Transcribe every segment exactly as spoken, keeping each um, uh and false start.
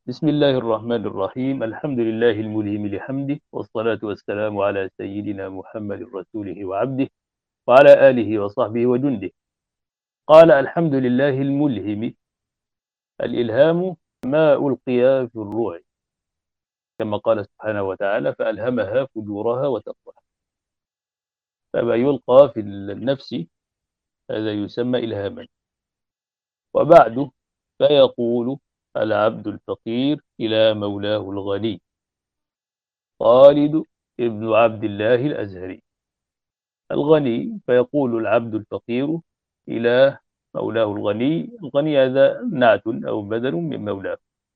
بسم الله الرحمن الرحيم. الحمد لله الملهم لحمده، والصلاة والسلام على سيدنا محمد رسوله وعبده، وعلى آله وصحبه وجنده. قال: الحمد لله الملهم. الإلهام ما ألقي في الروع، كما قال سبحانه وتعالى: فألهمها فجورها وتقواها. فما يلقى في النفس هذا يسمى إلهاما. وبعد، فيقول العبد الفقير إلى مولاه الغني، خالد ابن عبد الله الأزهري. الغني، فيقول العبد الفقير إلى مولاه الغني. الغني هذا نعت أو بدل من مولاه.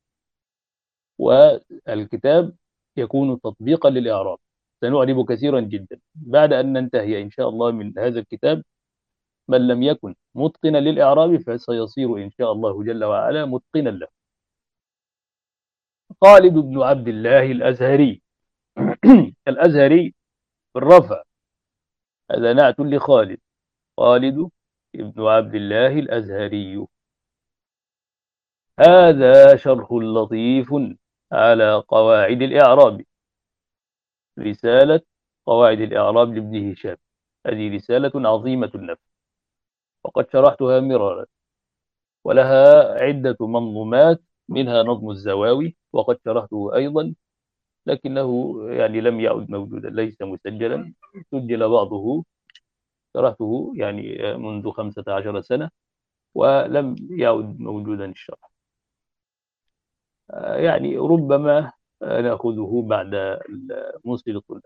والكتاب يكون تطبيقا للإعراب. سنعرب كثيرا جدا بعد أن ننتهي إن شاء الله من هذا الكتاب. من لم يكن متقنا للإعراب فسيصير إن شاء الله جل وعلا متقنا له. خالد بن عبد الله الأزهري. الأزهري بالرفع، هذا نعت لخالد. خالد ابن عبد الله الأزهري. هذا شرح لطيف على قواعد الإعراب، رسالة قواعد الإعراب لابن هشام. هذه رسالة عظيمة النفس، وقد شرحتها مرارا، ولها عدة منظومات، منها نظم الزواوي، وقد شرحته أيضا، لكنه يعني لم يعد موجودا، ليس مسجلا. سجل بعضه، شرحته يعني منذ خمسة عشر سنة، ولم يعد موجودا الشرح. يعني ربما نأخذه بعد موصل الطلاب.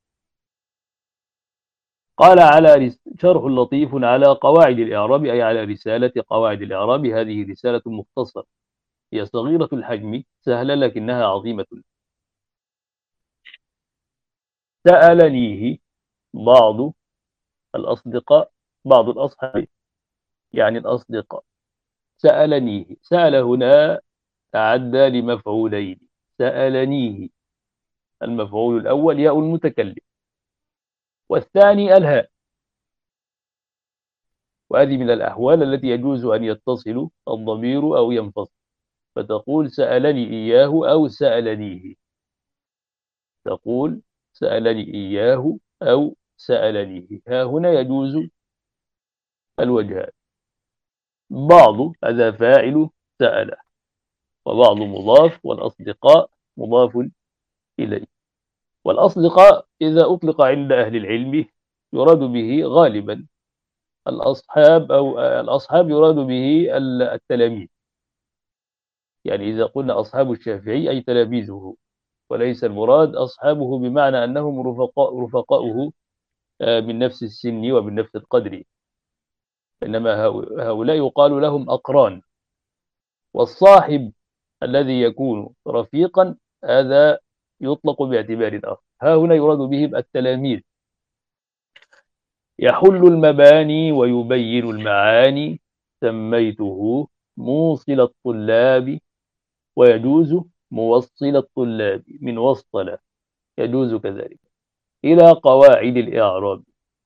قال: على شرح لطيف على قواعد الإعراب، أي على رسالة قواعد الإعراب. هذه رسالة مختصرة، هي صغيرة الحجم، سهلة لكنها عظيمة. سألنيه بعض الأصدقاء، بعض الأصحاب، يعني الأصدقاء. سألنيه، سأل هنا تعدى لمفعولين. سألنيه، المفعول الأول ياء المتكلم، والثاني الهاء. وهذه من الأحوال التي يجوز أن يتصل الضمير أو ينفصل، فتقول سألني إياه أو سألنيه. تقول سألني إياه أو سألنيه. ها هنا يجوز الوجهان. بعض هذا فاعل سأل، وبعض مضاف، والأصدقاء مضاف إليه. والأصدقاء إذا أطلق عند أهل العلم يراد به غالبا الأصحاب، أو الأصحاب يراد به التلاميذ. يعني إذا قلنا أصحاب الشافعي أي تلاميذه، وليس المراد أصحابه بمعنى أنهم رفقاء رفقاؤه من نفس السن ومن نفس القدر، إنما هؤلاء يقال لهم أقران. والصاحب الذي يكون رفيقا هذا يطلق باعتبار آخر. ها هنا يراد بهم التلاميذ. يحل المباني ويبين المعاني، سميته موصل الطلاب. ويجوز موصل الطلاب من وصل، يجوز كذلك. إلى قواعد الإعراب،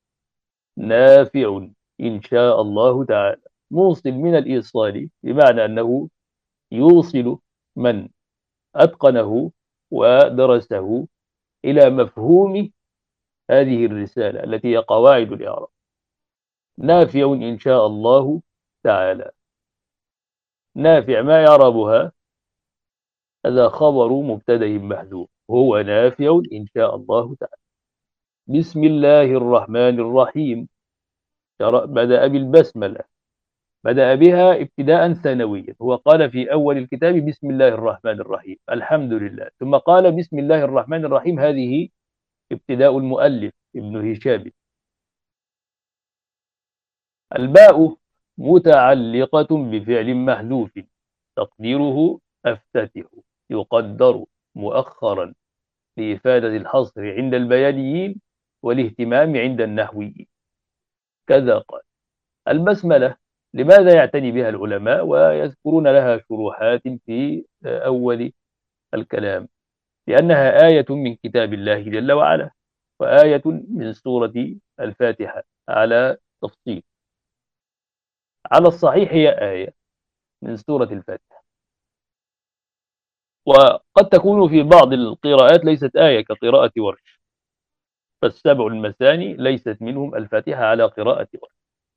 نافع إن شاء الله تعالى. موصل من الإيصال، بمعنى أنه يوصل من أتقنه ودرسه إلى مفهوم هذه الرسالة التي هي قواعد الإعراب. نافع إن شاء الله تعالى. نافع ما يعربها؟ هذا خبر مبتدأ محذوف، هو نافع إن شاء الله تعالى. بسم الله الرحمن الرحيم، بدأ بالبسملة، بدأ بها ابتداء ثانويا. هو قال في أول الكتاب بسم الله الرحمن الرحيم، الحمد لله، ثم قال بسم الله الرحمن الرحيم. هذه ابتداء المؤلف ابن هشام. الباء متعلقة بفعل محذوف، تقديره أفتتح، يقدر مؤخرا لإفادة الحصر عند البيانيين والاهتمام عند النحويين. كذا قال. البسملة لماذا يعتني بها العلماء ويذكرون لها شروحات في أول الكلام؟ لأنها آية من كتاب الله جل وعلا، وآية من سورة الفاتحة على تفصيل. على الصحيح هي آية من سورة الفاتحة. وقد تكون في بعض القراءات ليست آية كقراءة ورش، فالسبع المثاني ليست منهم الفاتحة على قراءة ورش.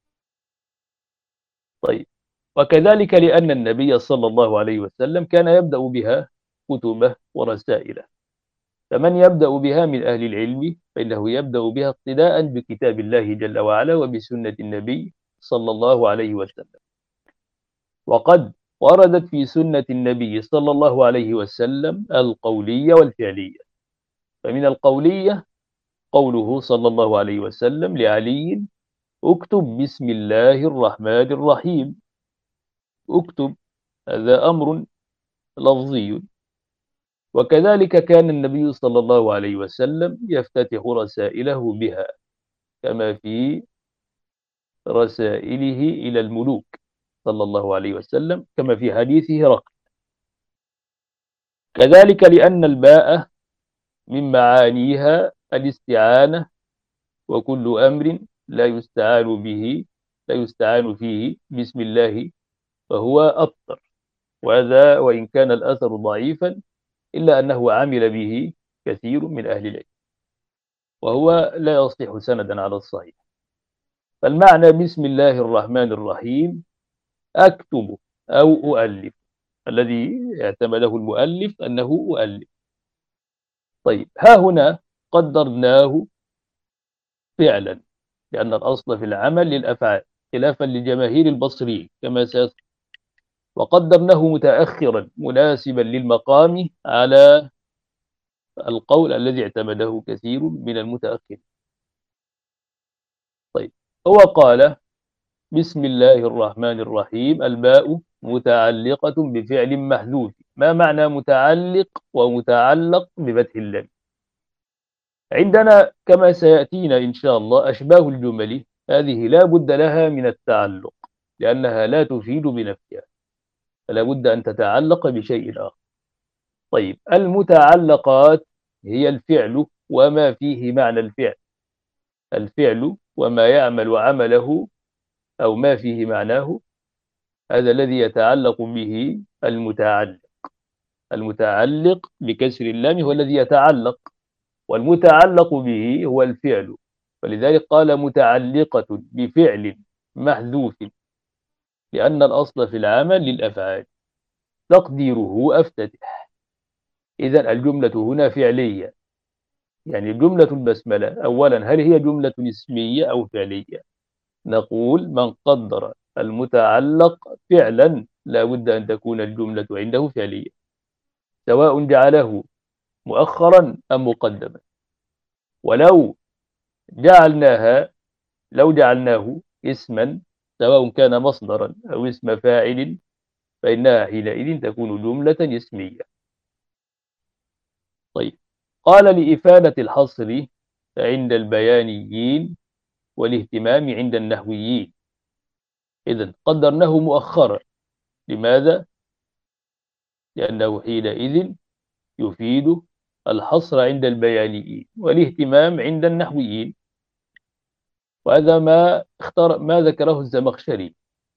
طيب، وكذلك لأن النبي صلى الله عليه وسلم كان يبدأ بها كتبه ورسائله، فمن يبدأ بها من أهل العلم فإنه يبدأ بها اقتداء بكتاب الله جل وعلا وبسنة النبي صلى الله عليه وسلم. وقد وردت في سنة النبي صلى الله عليه وسلم القولية والفعلية. فمن القولية قوله صلى الله عليه وسلم لعلي: اكتب بسم الله الرحمن الرحيم. اكتب، هذا أمر لفظي. وكذلك كان النبي صلى الله عليه وسلم يفتتح رسائله بها، كما في رسائله إلى الملوك صلى الله عليه وسلم، كما في حديث هرقل. كذلك لأن الباء من معانيها الاستعانة، وكل أمر لا يستعان به لا يستعان فيه بسم الله فهو أبتر. وهذا وإن كان الأثر ضعيفا إلا أنه عمل به كثير من أهل العلم، وهو لا يصح سندا على الصحيح. فالمعنى بسم الله الرحمن الرحيم أكتب أو أؤلف، الذي اعتمده المؤلف أنه أؤلف. طيب، ها هنا قدرناه فعلا، لأن الأصل في العمل للأفعال خلافا لجماهير البصريين كما سيذكر، وقدرناه متأخرا مناسبا للمقام على القول الذي اعتمده كثير من المتأخرين. طيب، هو قال بسم الله الرحمن الرحيم الباء متعلقة بفعل محذوف. ما معنى متعلق ومتعلق بفتح اللام؟ عندنا كما سيأتينا إن شاء الله أشباه الجمل هذه لا بد لها من التعلق، لأنها لا تفيد بنفسها، فلا بد أن تتعلق بشيء آخر. طيب، المتعلقات هي الفعل وما فيه معنى الفعل. الفعل وما يعمل عمله أو ما فيه معناه، هذا الذي يتعلق به المتعلق. المتعلق بكسر اللام هو الذي يتعلق، والمتعلق به هو الفعل. فلذلك قال متعلقة بفعل محذوف، لأن الأصل في العمل للأفعال. تقديره أفتتح. إذن الجملة هنا فعلية، يعني جملة البسملة أولا هل هي جملة اسمية أو فعلية؟ نقول من قدر المتعلق فعلا لا بد أن تكون الجملة عنده فعلية، سواء جعله مؤخرا أم مقدما. ولو جعلناها لو جعلناه اسما، سواء كان مصدرا أو اسم فاعل، فإنها حينئذ تكون جملة اسمية. طيب، قال لإفادة الحصر عند البيانيين والاهتمام عند النحويين. إذن قدرناه مؤخرا. لماذا؟ لأنه حينئذ يفيد الحصر عند البيانيين والاهتمام عند النحويين، وهذا ما اختار ما ذكره الزمخشري.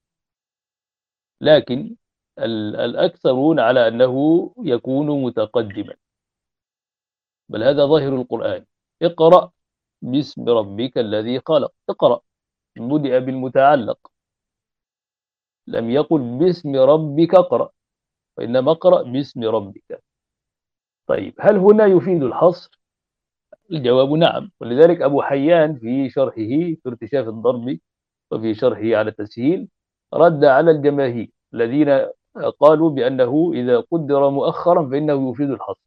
لكن الأكثرون على أنه يكون متقدما، بل هذا ظاهر القرآن. اقرأ باسم ربك الذي خلق. اقرأ بدأ بالمتعلق، لم يقل باسم ربك اقرأ، وإنما اقرأ باسم ربك. طيب، هل هنا يفيد الحصر؟ الجواب نعم. ولذلك أبو حيان في شرحه في ارتشاف الضرب وفي شرحه على التسهيل رد على الجماهير الذين قالوا بأنه إذا قدر مؤخرا فإنه يفيد الحصر،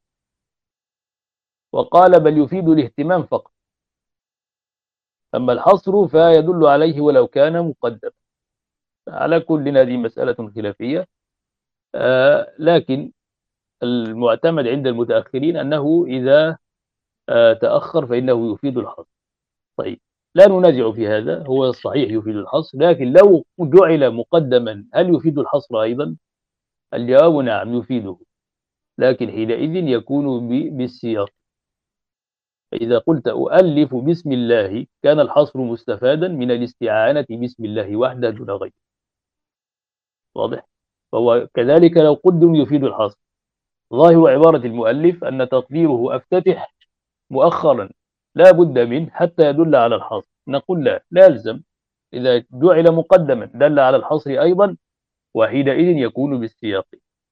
وقال بل يفيد الاهتمام فقط، أما الحصر فيدل عليه ولو كان مقدما. على كل هذه مسألة خلافية، آه لكن المعتمد عند المتأخرين أنه إذا آه تأخر فإنه يفيد الحصر. طيب، لا ننازع في هذا، هو الصحيح يفيد الحصر، لكن لو جعل مقدما هل يفيد الحصر أيضا؟ الجواب نعم يفيده، لكن حينئذ يكون بالسياق. فإذا قلت أؤلف بسم الله كان الحصر مستفادا من الاستعانة بسم الله وحده دون غيره. واضح؟ فهو كذلك لو قدم يفيد الحصر، ظاهر عبارة المؤلف أن تقديره أفتتح مؤخرا لا بد منه حتى يدل على الحصر. نقول لا، لا يلزم. إذا جعل مقدما دل على الحصر أيضا، وحينئذ يكون بالسياق.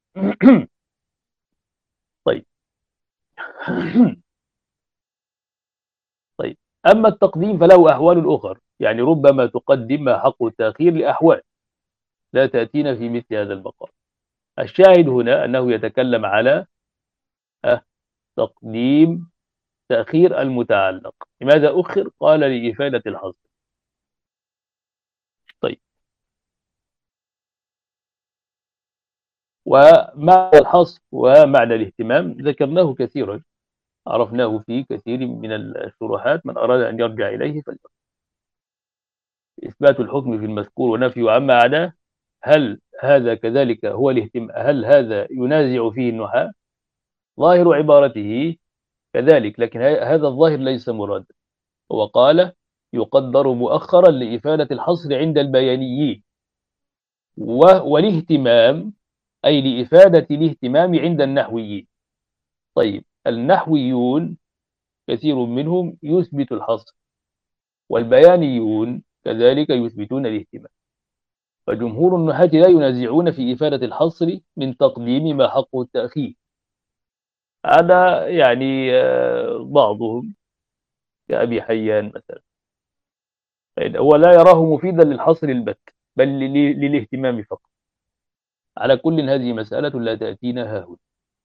طيب. طيب، أما التقديم فله أحوال أخرى، يعني ربما تقدم ما حق التأخير لأحوال لا تأتينا في مثل هذا المقام. الشاهد هنا أنه يتكلم على أه تقديم تأخير المتعلق. لماذا أخر؟ قال لإفادة الحصر. طيب، ومعنى الحصر ومعنى الاهتمام ذكرناه كثيرا، عرفناه في كثير من الشروحات، من أراد أن يرجع إليه فليرجع. إثبات الحكم في المذكور ونفي عما عداه، هل هذا كذلك هو الاهتمام؟ هل هذا ينازع فيه النحاة؟ ظاهر عبارته كذلك، لكن هذا الظاهر ليس مرادا. هو قال يقدر مؤخرا لإفادة الحصر عند البيانيين، والاهتمام أي لإفادة الاهتمام عند النحويين. طيب، النحويون كثير منهم يثبت الحصر، والبيانيون كذلك يثبتون الاهتمام، فجمهور النحاة لا ينازعون في إفادة الحصر من تقديم ما حقه التأخير. هذا يعني آه، بعضهم كأبي حيان مثلا، هو لا يراه مفيدا للحصر البت، بل للاهتمام فقط. على كل هذه مسألة لا تأتينا هاهنا.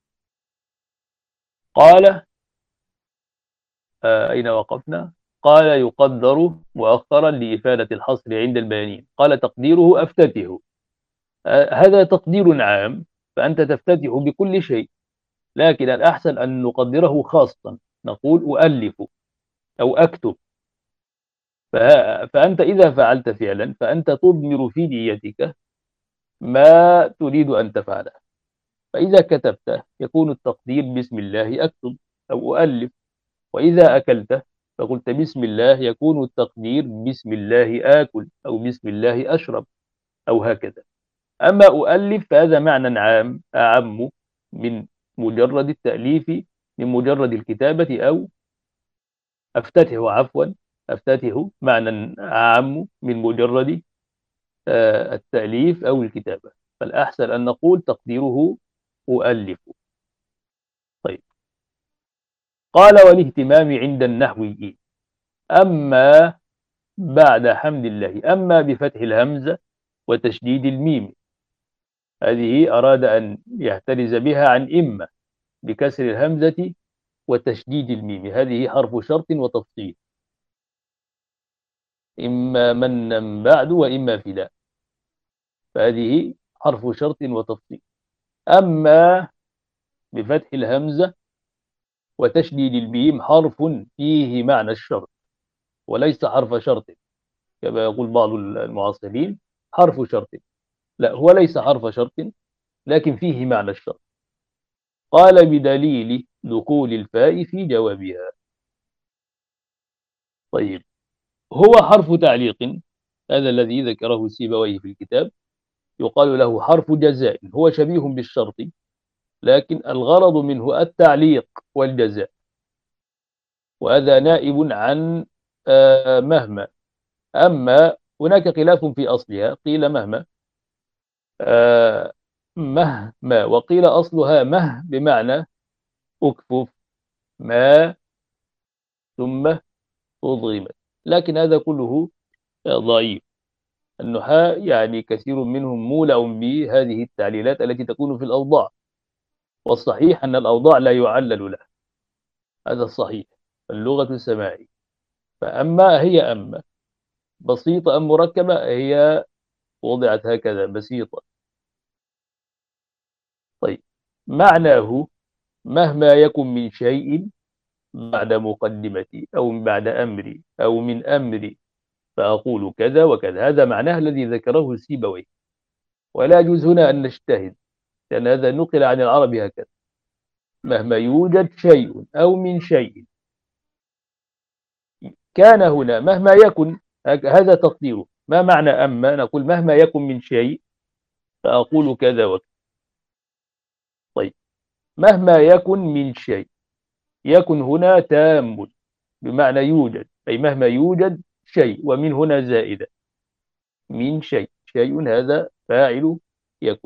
قال آه أين وقفنا؟ قال يقدر مؤخرا لإفادة الحصر عند البيانين. قال تقديره أفتتح. آه هذا تقدير عام، فأنت تفتتح بكل شيء، لكن الأحسن أن نقدره خاصا، نقول أؤلف أو أكتب. فأنت إذا فعلت فعلا فأنت تضمر في نيتك ما تريد أن تفعله. فإذا كتبت يكون التقدير بسم الله أكتب أو أؤلف، وإذا أكلت فقلت بسم الله يكون التقدير بسم الله آكل أو بسم الله أشرب أو هكذا. أما أؤلف فهذا معنى عام أعم من مجرد التأليف، من مجرد الكتابة. أو أفتتح عفوا أفتتح معنى أعم من مجرد آه، التأليف أو الكتابة. فالأحسن أن نقول تقديره أؤلف. طيب، قال والاهتمام عند النحويين. أما بعد حمد الله، أما بفتح الهمزة وتشديد الميم، هذه أراد أن يحترز بها عن إما بكسر الهمزة وتشديد الميم، هذه حرف شرط وتفصيل، إما من بعد وإما فداء، فهذه حرف شرط وتفصيل. أما بفتح الهمزة وتشديد الميم حرف فيه معنى الشرط وليس حرف شرط كما يقول بعض المعاصرين حرف شرط. لا، هو ليس حرف شرط، لكن فيه معنى الشرط. قال بدليل دخول الفاء في جوابها. طيب، هو حرف تعليق، هذا الذي ذكره سيبويه في الكتاب، يقال له حرف جزاء، هو شبيه بالشرط، لكن الغرض منه التعليق والجزاء، وهذا نائب عن آه مهما. أما هناك خلاف في أصلها، قيل مهما آه مهما، وقيل أصلها مه بمعنى أكفف ما ثم أضغمت، لكن هذا كله ضعيف. النحاة يعني كثير منهم مولع بهذه التعليلات التي تكون في الأوضاع، والصحيح أن الأوضاع لا يعلل لها، هذا الصحيح، اللغة السماعية. فأما هي أما بسيطة أم مركبة، هي وضعت هكذا بسيطة. طيب، معناه مهما يكن من شيء بعد مقدمتي أو بعد أمري أو من أمري فأقول كذا وكذا، هذا معناه الذي ذكره سيبويه. ولا يجوز هنا أن نجتهد، لأن هذا نقل عن العرب هكذا، مهما يوجد شيء أو من شيء. كان هنا مهما يكن، هذا تقديره. ما معنى أما؟ نقول مهما يكن من شيء فأقول كذا وكذا. طيب، مهما يكن من شيء. يكن هنا تام بمعنى يوجد، أي مهما يوجد شيء، ومن هنا زائدة، من شيء، شيء هذا فاعل يكن.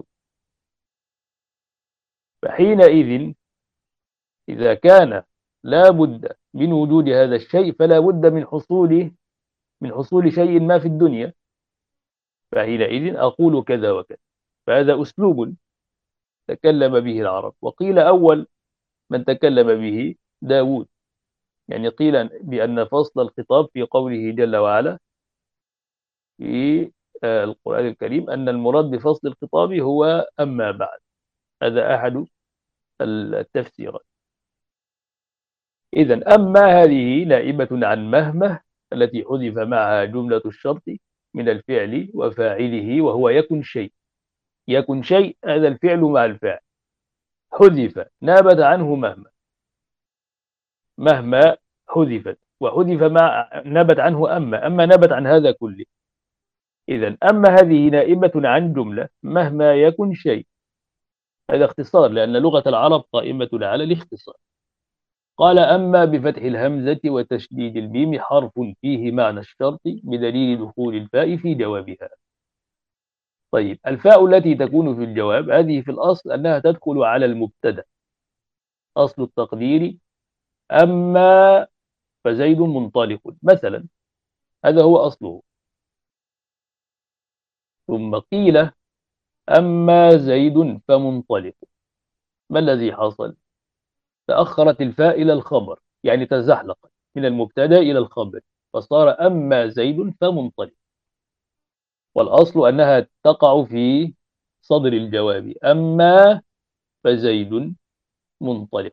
فحينئذ إذا كان لا بد من وجود هذا الشيء فلا بد من حصول من حصول شيء ما في الدنيا، فحينئذ أقول كذا وكذا. فهذا أسلوب تكلم به العرب. وقيل أول من تكلم به داود، يعني قيل بأن فصل الخطاب في قوله جل وعلا في القرآن الكريم أن المراد بفصل الخطاب هو أما بعد. هذا أحد التفسيرات. إذن أما هذه نائبة عن مهما التي حذف معها جملة الشرط من الفعل وفاعله، وهو يكن شيء. يكن شيء هذا الفعل مع الفاعل حذف، نابت عنه مهما. مهما حذفت، وحذف مع نابت عنه أما أما نابت عن هذا كله. إذن أما هذه نائبة عن جملة مهما يكن شيء. هذا اختصار، لأن لغة العرب قائمة على الاختصار. قال أما بفتح الهمزة وتشديد الميم حرف فيه معنى الشرط بدليل دخول الفاء في جوابها. طيب، الفاء التي تكون في الجواب هذه في الأصل أنها تدخل على المبتدأ. أصل التقدير أما فزيد منطلق مثلا، هذا هو أصله. ثم قيل أما زيد فمنطلق. ما الذي حصل؟ تأخرت الفاء إلى الخبر، يعني تزحلقت من المبتدأ إلى الخبر، فصار أما زيد فمنطلق. والأصل أنها تقع في صدر الجواب، أما فزيد منطلق.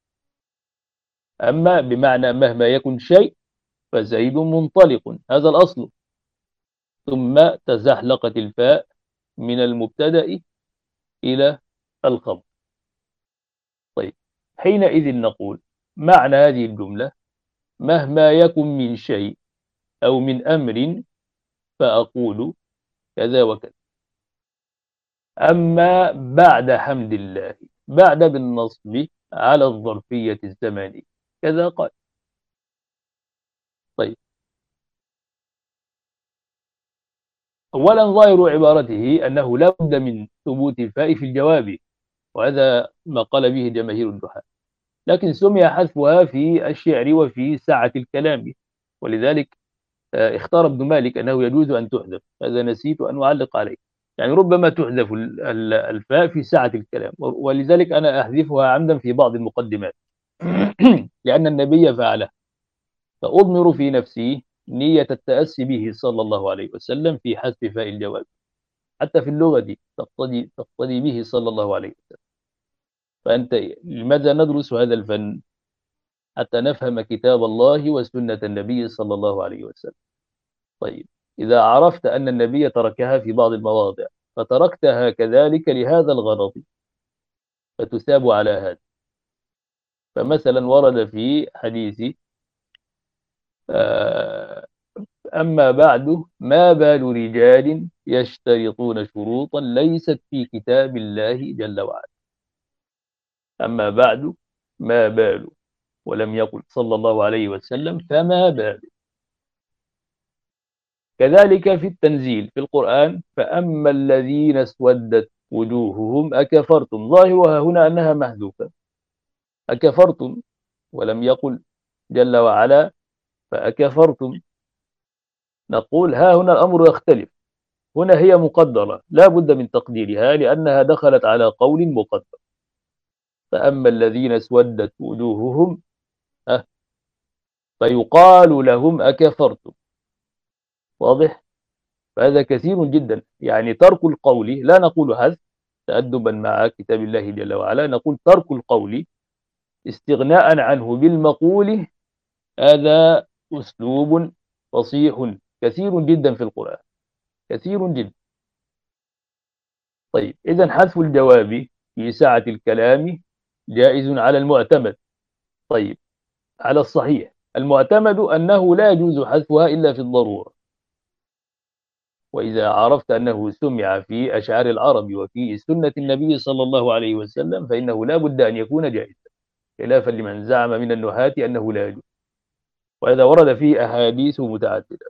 أما بمعنى مهما يكن شيء فزيد منطلق، هذا الأصل. ثم تزحلقت الفاء من المبتدأ إلى الخبر. طيب، حينئذ نقول معنى هذه الجملة مهما يكن من شيء أو من أمر فأقول كذا وكذا. أما بعد حمد الله، بعد بالنصب على الظرفية الزمانية، كذا قال. طيب، أولا ظاهر عبارته أنه لا بد من ثبوت الفاء في الجواب، وهذا ما قال به جماهير النحاة، لكن سمي حذفها في الشعر وفي سعة الكلام، ولذلك اختار ابن مالك أنه يجوز أن تحذف. هذا نسيت أن أعلق عليه، يعني ربما تحذف الفاء في سعة الكلام، ولذلك أنا أحذفها عمدا في بعض المقدمات لأن النبي فعله، فأضمر في نفسي نية التأسي به صلى الله عليه وسلم في حذف فاء الجواب، حتى في اللغة تقتضي تقتضي به صلى الله عليه وسلم. فأنت لماذا ندرس هذا الفن؟ حتى نفهم كتاب الله وسنة النبي صلى الله عليه وسلم. طيب، إذا عرفت أن النبي تركها في بعض المواضع فتركتها كذلك لهذا الغرض فتثاب على هذا. فمثلا ورد في حديث أما بعد ما بال رجال يشترطون شروطا ليست في كتاب الله جل وعلا. أما بعد ما بال، ولم يقل صلى الله عليه وسلم فما بال. كذلك في التنزيل في القرآن فأما الذين اسودت وجوههم أكفرتم، ظاهرها هنا أنها محذوفة، أكفرتم، ولم يقل جل وعلا فأكفرتم. نقول ها هنا الأمر يختلف، هنا هي مقدرة لا بد من تقديرها لأنها دخلت على قول مقدر. فأما الذين اسودت وجوههم أه فيقال لهم أكفرتم. واضح؟ فهذا كثير جدا، يعني ترك القول، لا نقول حذف تأدبا مع كتاب الله جل وعلا، نقول ترك القول استغناء عنه بالمقول، هذا أسلوب فصيح كثير جدا في القرآن، كثير جدا. طيب، إذن حذف الجواب في سعة الكلام جائز على المعتمد. طيب، على الصحيح المعتمد أنه لا يجوز حذفها إلا في الضرورة. وإذا عرفت أنه سمع في أشعار العرب وفي سنة النبي صلى الله عليه وسلم فإنه لا بد أن يكون جائزا، خلافا لمن زعم من النحاة أنه لا يجوز، وهذا ورد فيه أحاديث متعددة.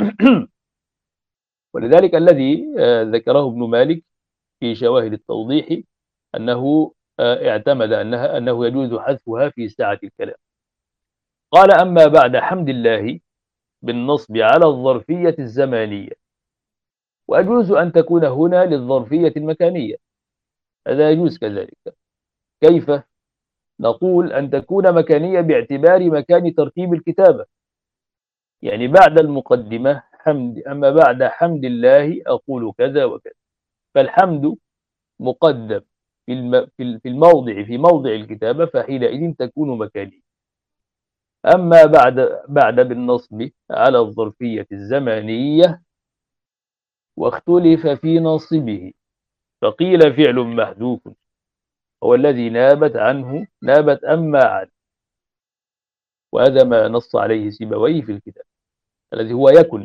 ولذلك الذي آه، ذكره ابن مالك في شواهد التوضيح أنه آه، اعتمد أنها أنه يجوز حذفها في ساعة الكلام. قال: أما بعد حمد الله بالنصب على الظرفية الزمانية، ويجوز أن تكون هنا للظرفية المكانية، هذا يجوز كذلك. كيف؟ نقول أن تكون مكانية باعتبار مكان ترتيب الكتابة، يعني بعد المقدمة حمد، أما بعد حمد الله أقول كذا وكذا، فالحمد مقدم في الم... في الموضع في موضع الكتابة، فحينئذ تكون مكانية. أما بعد بعد بالنصب على الظرفية الزمانية واختلف في ناصبه، فقيل فعل محذوف هو الذي نابت عنه نابت أما عنه، وهذا ما نص عليه سيبويه في الكتاب الذي هو يكن،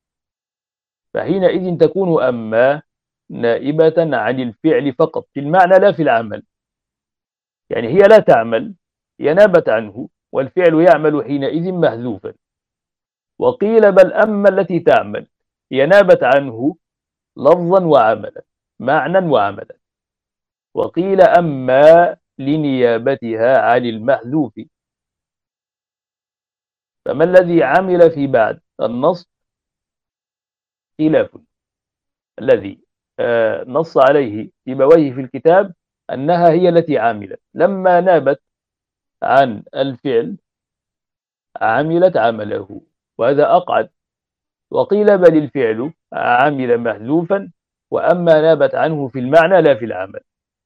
فحينئذ تكون أما نائبة عن الفعل فقط في المعنى لا في العمل، يعني هي لا تعمل، هي نابت عنه والفعل يعمل حينئذ محذوفا. وقيل بل أما التي تعمل هي نابت عنه لفظا وعملا، معنى وعملا. وقيل أما لنيابتها عن المحذوف. فما الذي عمل في بعد النص؟ خلاف. الذي آه نص عليه سيبويه في الكتاب أنها هي التي عملت، لما نابت عن الفعل عملت عمله، وهذا أقعد. وقيل بل الفعل عمل محذوفا، وأما نابت عنه في المعنى لا في العمل.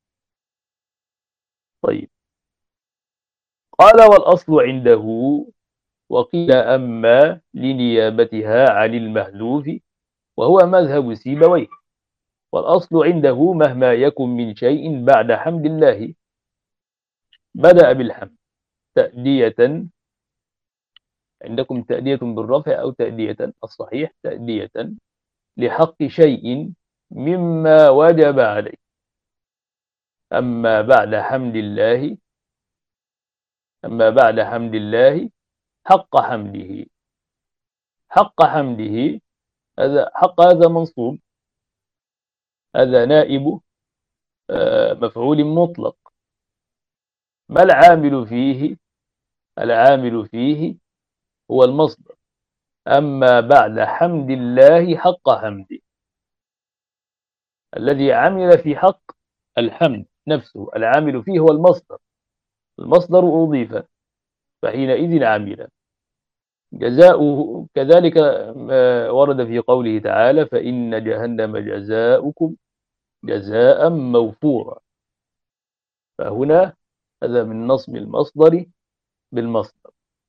طيب، قال والأصل عنده، وقيل أما لنيابتها عن المحذوف، وهو مذهب سيبويه. والأصل عنده مهما يكن من شيء بعد حمد الله بدأ بالحمد تأدية، عندكم تأدية بالرفع أو تأدية، الصحيح تأدية لحق شيء مما وجب عليه. أما بعد حمد الله أما بعد حمد الله حق حمده. حق حمده، هذا حق هذا منصوب، هذا نائب مفعول مطلق. ما العامل فيه؟ العامل فيه هو المصدر. أما بعد حمد الله حق حمده، الذي عمل في حق الحمد نفسه العامل فيه هو المصدر، المصدر أضيف فحينئذ عمل. جزاؤه كذلك ورد في قوله تعالى: فإن جهنم جزاؤكم جزاء موفورا. فهنا هذا من نصب المصدر بالمصدر.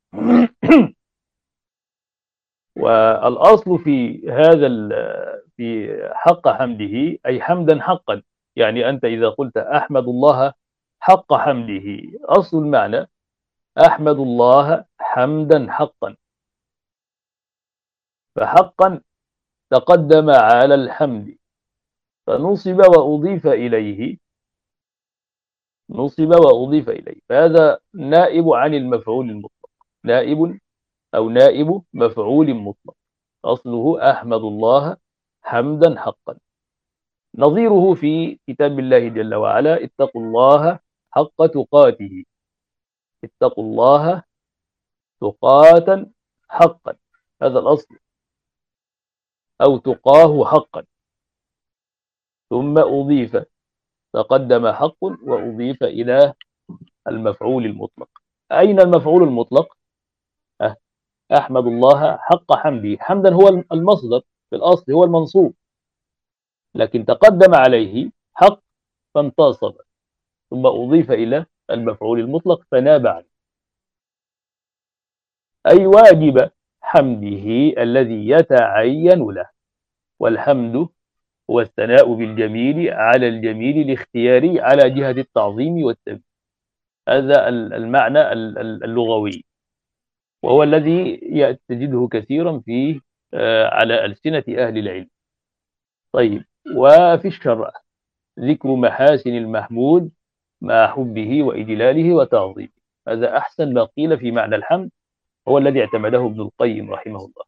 والأصل في هذا في حق حمده أي حمدا حقا، يعني أنت إذا قلت أحمد الله حق حمده، أصل المعنى أحمد الله حمدا حقا، فحقا تقدم على الحمد فنصب وأضيف إليه نصب وأضيف إليه فهذا نائب عن المفعول المطلق، نائب أو نائب مفعول مطلق. أصله أحمد الله حمدا حقا. نظيره في كتاب الله جل وعلا: اتقوا الله حق تقاته. اتقوا الله تقاتا حقا، هذا الأصل، أو تقاه حقا، ثم أضيف، تقدم حق وأضيف إلى المفعول المطلق. أين المفعول المطلق؟ أحمد الله حق حمده. حمدا هو المصدر في الأصل، هو المنصوب، لكن تقدم عليه حق فانتصب، ثم أضيف إلى المفعول المطلق فناب عنه. أي واجب حمده الذي يتعين له. والحمد هو الثناء بالجميل على الجميل الاختياري على جهة التعظيم والتمجيد، هذا المعنى اللغوي، وهو الذي تجده كثيرا فيه على ألسنة أهل العلم. طيب، وفي الشرع ذكر محاسن المحمود مع حبه وإجلاله وتعظيمه. هذا أحسن ما قيل في معنى الحمد، هو الذي اعتمده ابن القيم رحمه الله.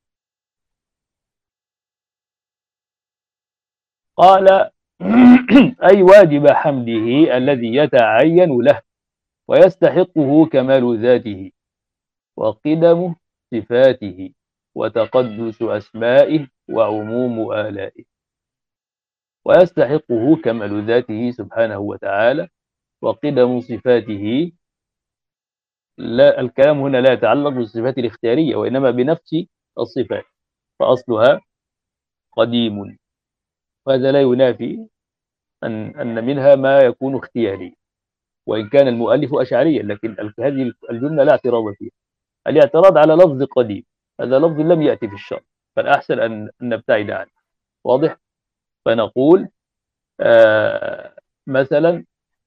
قال أي واجب حمده الذي يتعين له ويستحقه كمال ذاته وقدم صفاته وتقدس أسمائه وعموم آلائه. ويستحقه كمال ذاته سبحانه وتعالى وقدم صفاته. لا، الكلام هنا لا يتعلق بالصفات الاختيارية وإنما بنفس الصفات، فأصلها قديم، وهذا لا ينافي أن أن منها ما يكون اختياري، وإن كان المؤلف أشعريا، لكن هذه الجملة لا اعتراض فيها. الاعتراض على لفظ قديم، هذا لفظ لم يأتي في الشرع، فالأحسن أن نبتعد عنه. واضح؟ فنقول آه مثلا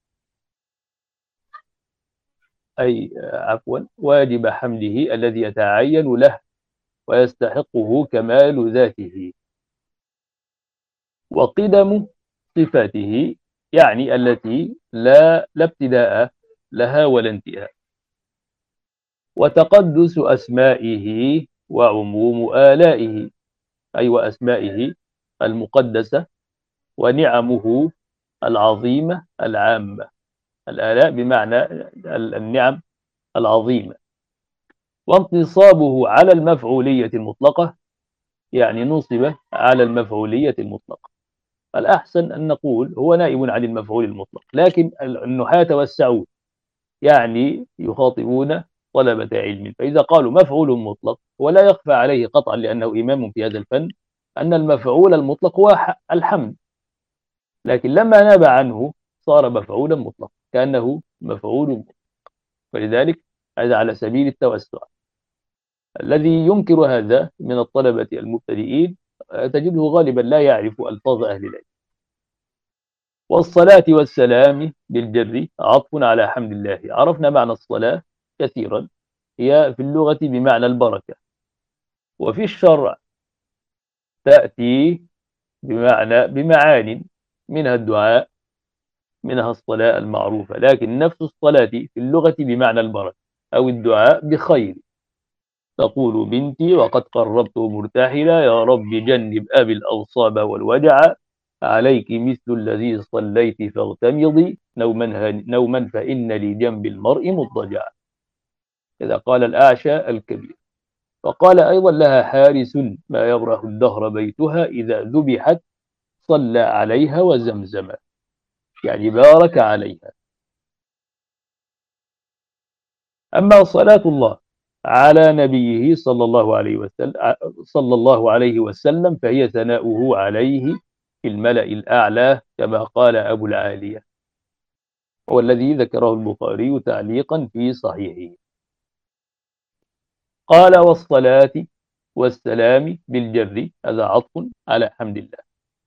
أي آه عفوا واجب حمده الذي يتعين له ويستحقه كمال ذاته وقدم صفاته، يعني التي لا لا ابتداء لها ولا انتهاء، وتقدس أسمائه وعموم آلائه، أي وأسمائه المقدسة ونعمه العظيمة العامة. الآلاء بمعنى النعم العظيمة. وانتصابه على المفعولية المطلقة، يعني نصب على المفعولية المطلقة. الأحسن أن نقول هو نائب عن المفعول المطلق، لكن النحاة توسعون، يعني يخاطبون طلبة علم، فإذا قالوا مفعول مطلق ولا يخفى عليه قطعا لأنه إمام في هذا الفن أن المفعول المطلق هو الحمد، لكن لما ناب عنه صار مفعولا مطلق كأنه مفعول مطلق، فلذلك هذا على سبيل التوسع. الذي ينكر هذا من الطلبة المبتدئين تجده غالبا لا يعرف ألفاظ أهل العلم. والصلاة والسلام بالجر عطف على حمد الله. عرفنا معنى الصلاة كثيرا، هي في اللغة بمعنى البركة، وفي الشرع تأتي بمعنى بمعان، منها الدعاء، منها الصلاة المعروفة، لكن نفس الصلاة في اللغة بمعنى البركة أو الدعاء بخير. تقول بنتي وقد قربت مرتحلا يا رب جنب أبي الأوصاب والوجع عليك مثل الذي صليت فاغتمضي نوما, نوما فإن لجنب المرء مضجع. إذا قال الأعشى الكبير. وقال أيضا لها حارس ما يبرح الدهر بيتها إذا ذبحت صلى عليها وزمزم، يعني بارك عليها. أما صلاة الله على نبيه صلى الله عليه وسلم صلى الله عليه وسلم فهي ثناؤه عليه في الملأ الأعلى كما قال أبو العالية، هو الذي ذكره البخاري تعليقا في صحيحه. قال والصلاة والسلام بالجر، هذا عطف على حمد الله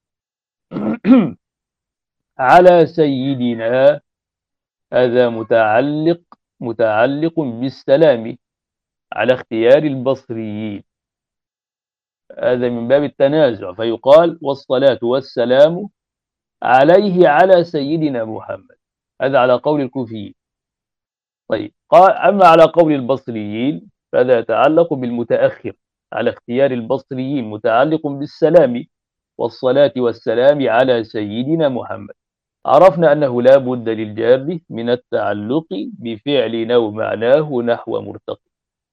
على سيدنا، هذا متعلق متعلق بالسلام على اختيار البصريين، هذا من باب التنازع، فيقال والصلاة والسلام عليه على سيدنا محمد، هذا على قول الكوفيين. طيب، قال أما على قول البصريين فهذا يتعلق بالمتأخر، على اختيار البصريين متعلق بالسلام والصلاة والسلام على سيدنا محمد. عرفنا أنه لا بد للجار من التعلق بفعل أو معناه نحو مرتقي،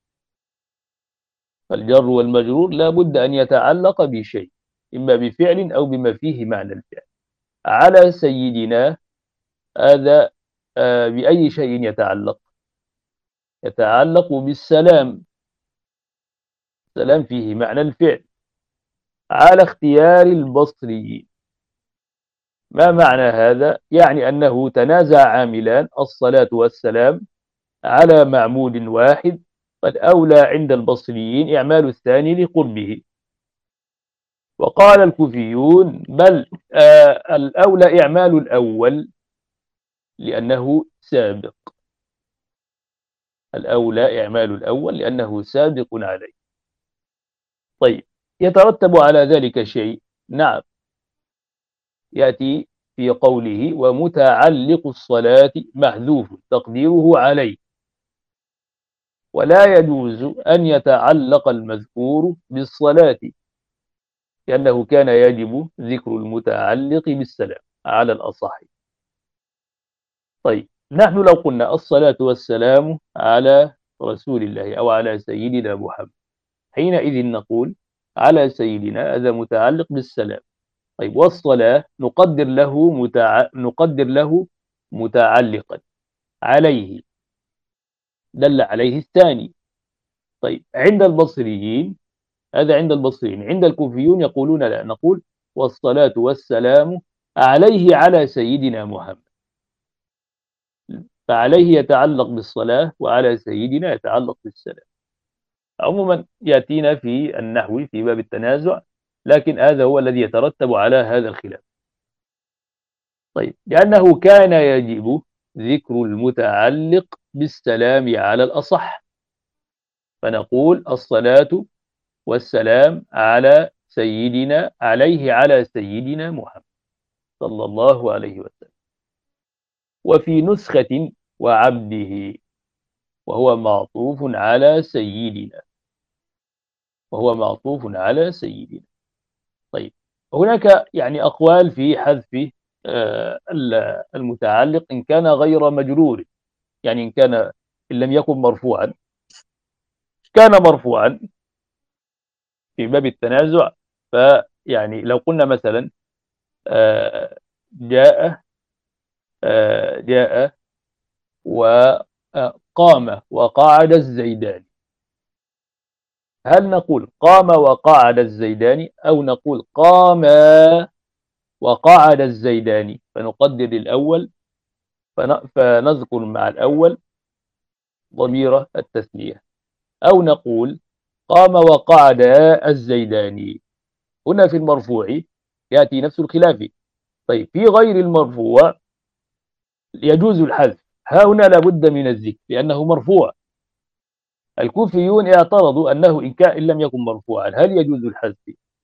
فالجر والمجرور لا بد أن يتعلق بشيء، إما بفعل أو بما فيه معنى الفعل. على سيدنا هذا آه بأي شيء يتعلق؟ يتعلق بالسلام، السلام فيه معنى الفعل على اختيار البصريين. ما معنى هذا؟ يعني أنه تنازع عاملان الصلاة والسلام على معمول واحد، قد أولى عند البصريين إعمال الثاني لقربه. وقال الكوفيون بل آه الأولى إعمال الأول لأنه سابق، الأولى إعمال الأول لأنه سابق عليه. طيب، يترتب على ذلك شيء؟ نعم، يأتي في قوله ومتعلق الصلاة محذوف تقديره عليه، ولا يجوز أن يتعلق المذكور بالصلاة لأنه كان يجب ذكر المتعلق بالسلام على الأصح. طيب نحن لو قلنا الصلاة والسلام على رسول الله أو على سيدنا محمد، حينئذ نقول على سيدنا هذا متعلق بالسلام. طيب والصلاة نقدر له متع... نقدر له متعلقا عليه دل عليه الثاني. طيب عند البصريين، هذا عند البصريين، عند الكوفيون يقولون لا، نقول والصلاة والسلام عليه على سيدنا محمد، فعليه يتعلق بالصلاة وعلى سيدنا يتعلق بالسلام. عموما يأتينا في النحو في باب التنازع، لكن هذا هو الذي يترتب على هذا الخلاف. طيب لأنه كان يجب ذكر المتعلق بالسلام على الأصح، فنقول الصلاة والسلام على سيدنا عليه على سيدنا محمد صلى الله عليه وسلم. وفي نسخة وعبده، وهو معطوف على سيدنا، وهو معطوف على سيدنا. طيب هناك يعني أقوال في حذف آه المتعلق إن كان غير مجرور، يعني إن كان إن لم يكن مرفوعا، كان مرفوعا في باب التنازع، فيعني لو قلنا مثلا آه جاء آه جاء وقام وقعد الزيدان، هل نقول قام وقعد الزيدان أو نقول قام وقعد الزيدان؟ فنقدر الأول فنذكر مع الأول ضمير التثنية، أو نقول قام وقعد الزيدان. هنا في المرفوع يأتي نفس الخلاف. طيب في غير المرفوع يجوز الحذف، ها هنا لابد من الذكر لأنه مرفوع. الكوفيون اعترضوا أنه إن كان إن لم يكن مرفوعا هل يجوز الحذف؟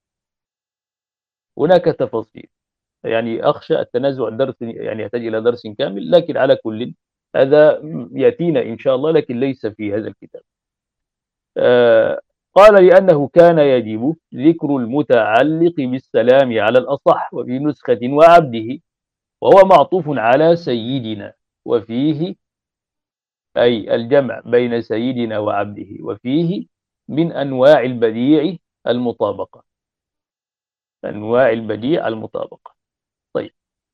هناك تفاصيل، يعني أخشى التنازع درس يعني يحتاج إلى درس كامل، لكن على كل هذا يأتينا إن شاء الله، لكن ليس في هذا الكتاب. آه قال لأنه كان يجب ذكر المتعلق بالسلام على الأصح، وفي نسخة وعبده، وهو معطوف على سيدنا، وفيه أي الجمع بين سيدنا وعبده، وفيه من أنواع البديع المطابقة، أنواع البديع المطابقة. طيب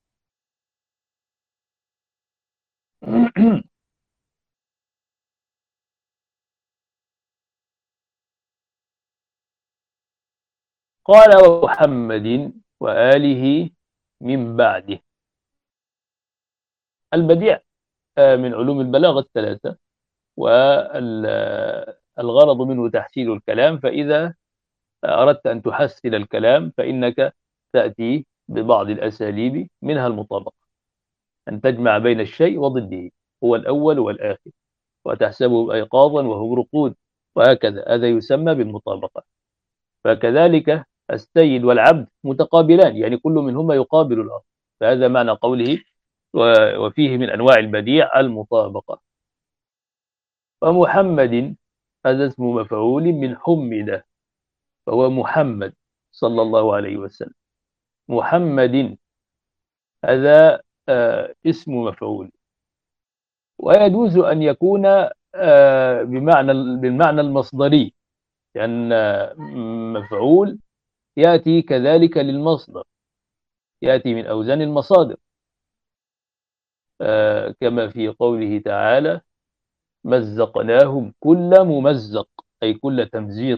قال ومحمد وآله من بعده. البديع من علوم البلاغة الثلاثة، والغرض منه تحسين الكلام، فإذا أردت أن تحسن الكلام فإنك تأتي ببعض الأساليب، منها المطابقة، أن تجمع بين الشيء وضده، هو الأول والآخر، وتحسبهم أيقاظا وهم رقود، وهكذا، هذا يسمى بالمطابقة. فكذلك السيد والعبد متقابلان، يعني كل منهما يقابل الآخر، فهذا معنى قوله وفيه من أنواع البديع المطابقة. ومحمد هذا اسم مفعول من حمد، فهو محمد صلى الله عليه وسلم. محمد هذا آه اسم مفعول، ويجوز أن يكون آه بمعنى بالمعنى المصدري، لأن مفعول يأتي كذلك للمصدر، يأتي من أوزان المصادر، آه كما في قوله تعالى مزقناهم كل ممزق، أي كل تمزيق.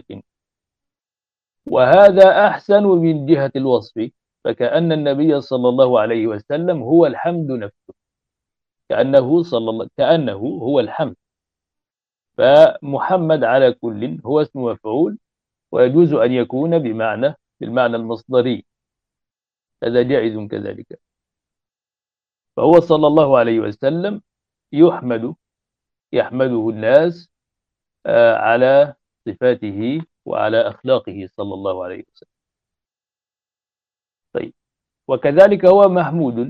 وهذا أحسن من جهة الوصف، فكأن النبي صلى الله عليه وسلم هو الحمد نفسه، كأنه صلى الله كأنه هو الحمد. فمحمد على كل هو اسم مفعول، ويجوز أن يكون بمعنى بالمعنى المصدري، هذا جائز كذلك. فهو صلى الله عليه وسلم يحمد يحمده الناس على صفاته وعلى أخلاقه صلى الله عليه وسلم. طيب وكذلك هو محمود،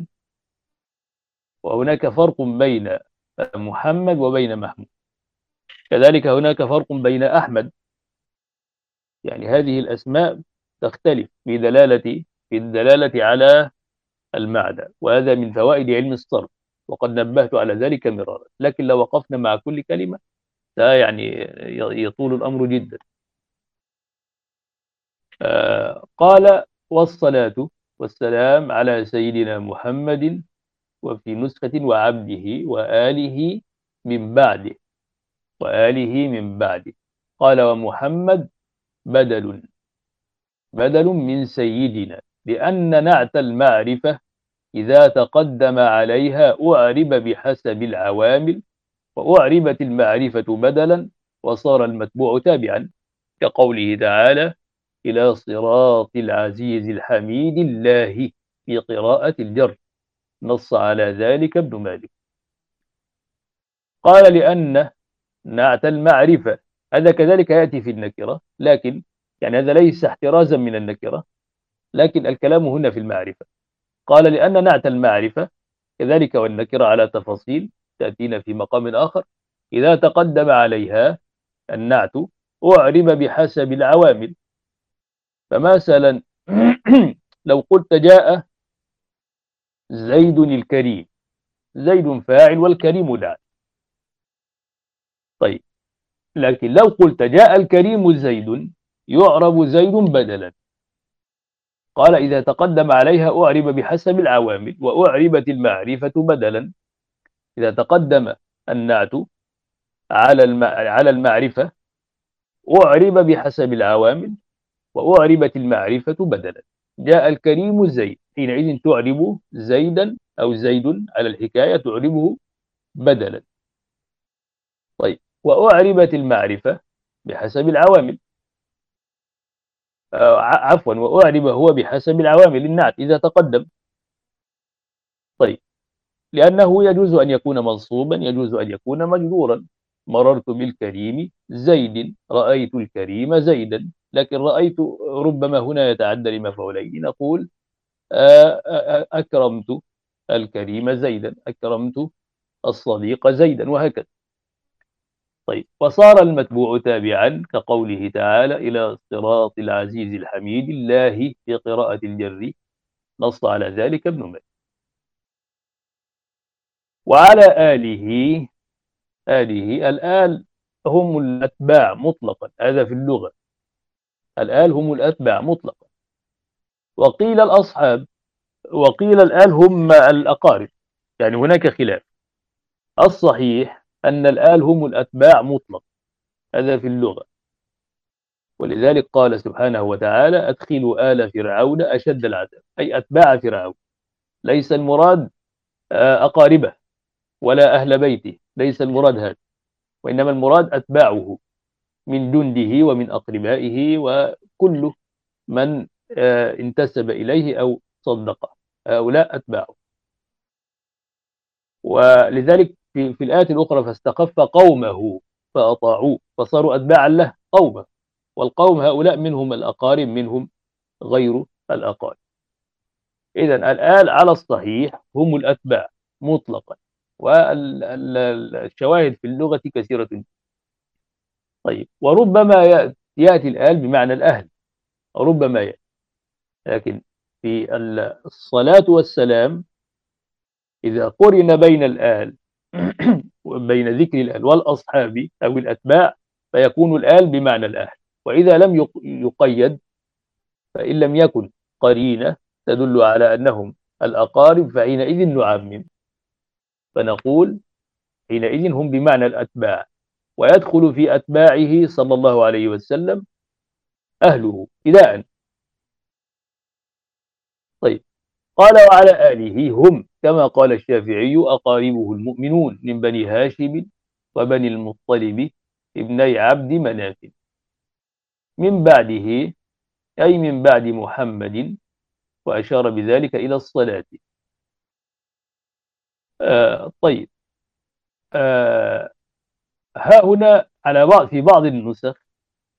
وهناك فرق بين محمد وبين محمود. كذلك هناك فرق بين أحمد. يعني هذه الأسماء تختلف في دلالة في الدلالة على المعنى، وهذا من فوائد علم الصرف، وقد نبهت على ذلك مرارا. لكن لو وقفنا مع كل كلمة يعني يطول الأمر جدا. آه قال: والصلاة والسلام على سيدنا محمد، وفي نسخة وعبده وآله من بعده، وآله من بعده. قال: ومحمد بدل بدل من سيدنا، لأن نعت المعرفة إذا تقدم عليها أعرب بحسب العوامل، وأعربت المعرفة بدلا وصار المتبوع تابعا، كقوله تعالى: إلى صراط العزيز الحميد الله، في قراءة الجر. نص على ذلك ابن مالك. قال: لأن نعت المعرفة، هذا كذلك يأتي في النكرة، لكن يعني هذا ليس احترازا من النكرة، لكن الكلام هنا في المعرفة. قال: لأن نعت المعرفة كذلك والنكرة على تفاصيل تأتينا في مقام آخر، إذا تقدم عليها النعت أعرب بحسب العوامل. فمثلا لو قلت: جاء زيد الكريم، زيد فاعل والكريم نعت. طيب، لكن لو قلت: جاء الكريم زيد، يعرب زيد بدلا. قال: إذا تقدم عليها أعرب بحسب العوامل، وأعربت المعرفة بدلا. إذا تقدم النعت على على المعرفة أعرب بحسب العوامل، وأعربت المعرفة بدلا. جاء الكريم زيد، حينئذ تعرب زيدا أو زيد على الحكاية تعربه بدلا. طيب، وأعربت المعرفة بحسب العوامل، آه عفوا وأعرب هو بحسب العوامل النعت إذا تقدم. طيب، لأنه يجوز أن يكون منصوبا، يجوز أن يكون مجرورا. مررت بالكريم زيد، رأيت الكريم زيدا. لكن رأيت ربما هنا يتعدى لمفعولين، نقول أكرمت الكريم زيدا، أكرمت الصديق زيدا، وهكذا. طيب، وصار المتبوع تابعا، كقوله تعالى: إلى صراط العزيز الحميد الله، في قراءة الجر. نص على ذلك ابن مالك. وعلى آله، آله الآل هم الأتباع مطلقا، هذا في اللغة. الآل هم الأتباع مطلقا. وقيل الأصحاب، وقيل الآل هم الأقارب، يعني هناك خلاف. الصحيح أن الآل هم الأتباع مطلق، هذا في اللغة. ولذلك قال سبحانه وتعالى: أدخلوا آل فرعون أشد العذاب، أي أتباع فرعون. ليس المراد أقاربه ولا أهل بيته، ليس المراد هذا، وإنما المراد أتباعه من جنده ومن أقربائه وكل من انتسب إليه أو صدقه، هؤلاء أتباعه. ولذلك في, في الآية الأخرى: فاستخف قومه فأطاعوه، فصاروا أتباعا له، قومه. والقوم هؤلاء منهم الأقارب، منهم غير الأقارب. إذن الآل على الصحيح هم الأتباع مطلقا، والشواهد في اللغة كثيرة. طيب، وربما يأتي الآل بمعنى الأهل، ربما يأتي، لكن في الصلاة والسلام إذا قرن بين الآل وبين ذكر الآل والأصحاب أو الأتباع، فيكون الآل بمعنى الأهل. وإذا لم يقيد، فإن لم يكن قرينة تدل على أنهم الأقارب، فحينئذ نعمم، فنقول حينئذ هم بمعنى الأتباع، ويدخل في أتباعه صلى الله عليه وسلم أهله ابتداء. طيب، قال: وعلى آله هم، كما قال الشافعي: أقاربه المؤمنون من بني هاشم وبني المطلب ابني عبد مناف، من بعده أي من بعد محمد، وأشار بذلك إلى الصلاة. آه طيب، آه ها هنا على بعض في بعض النسخ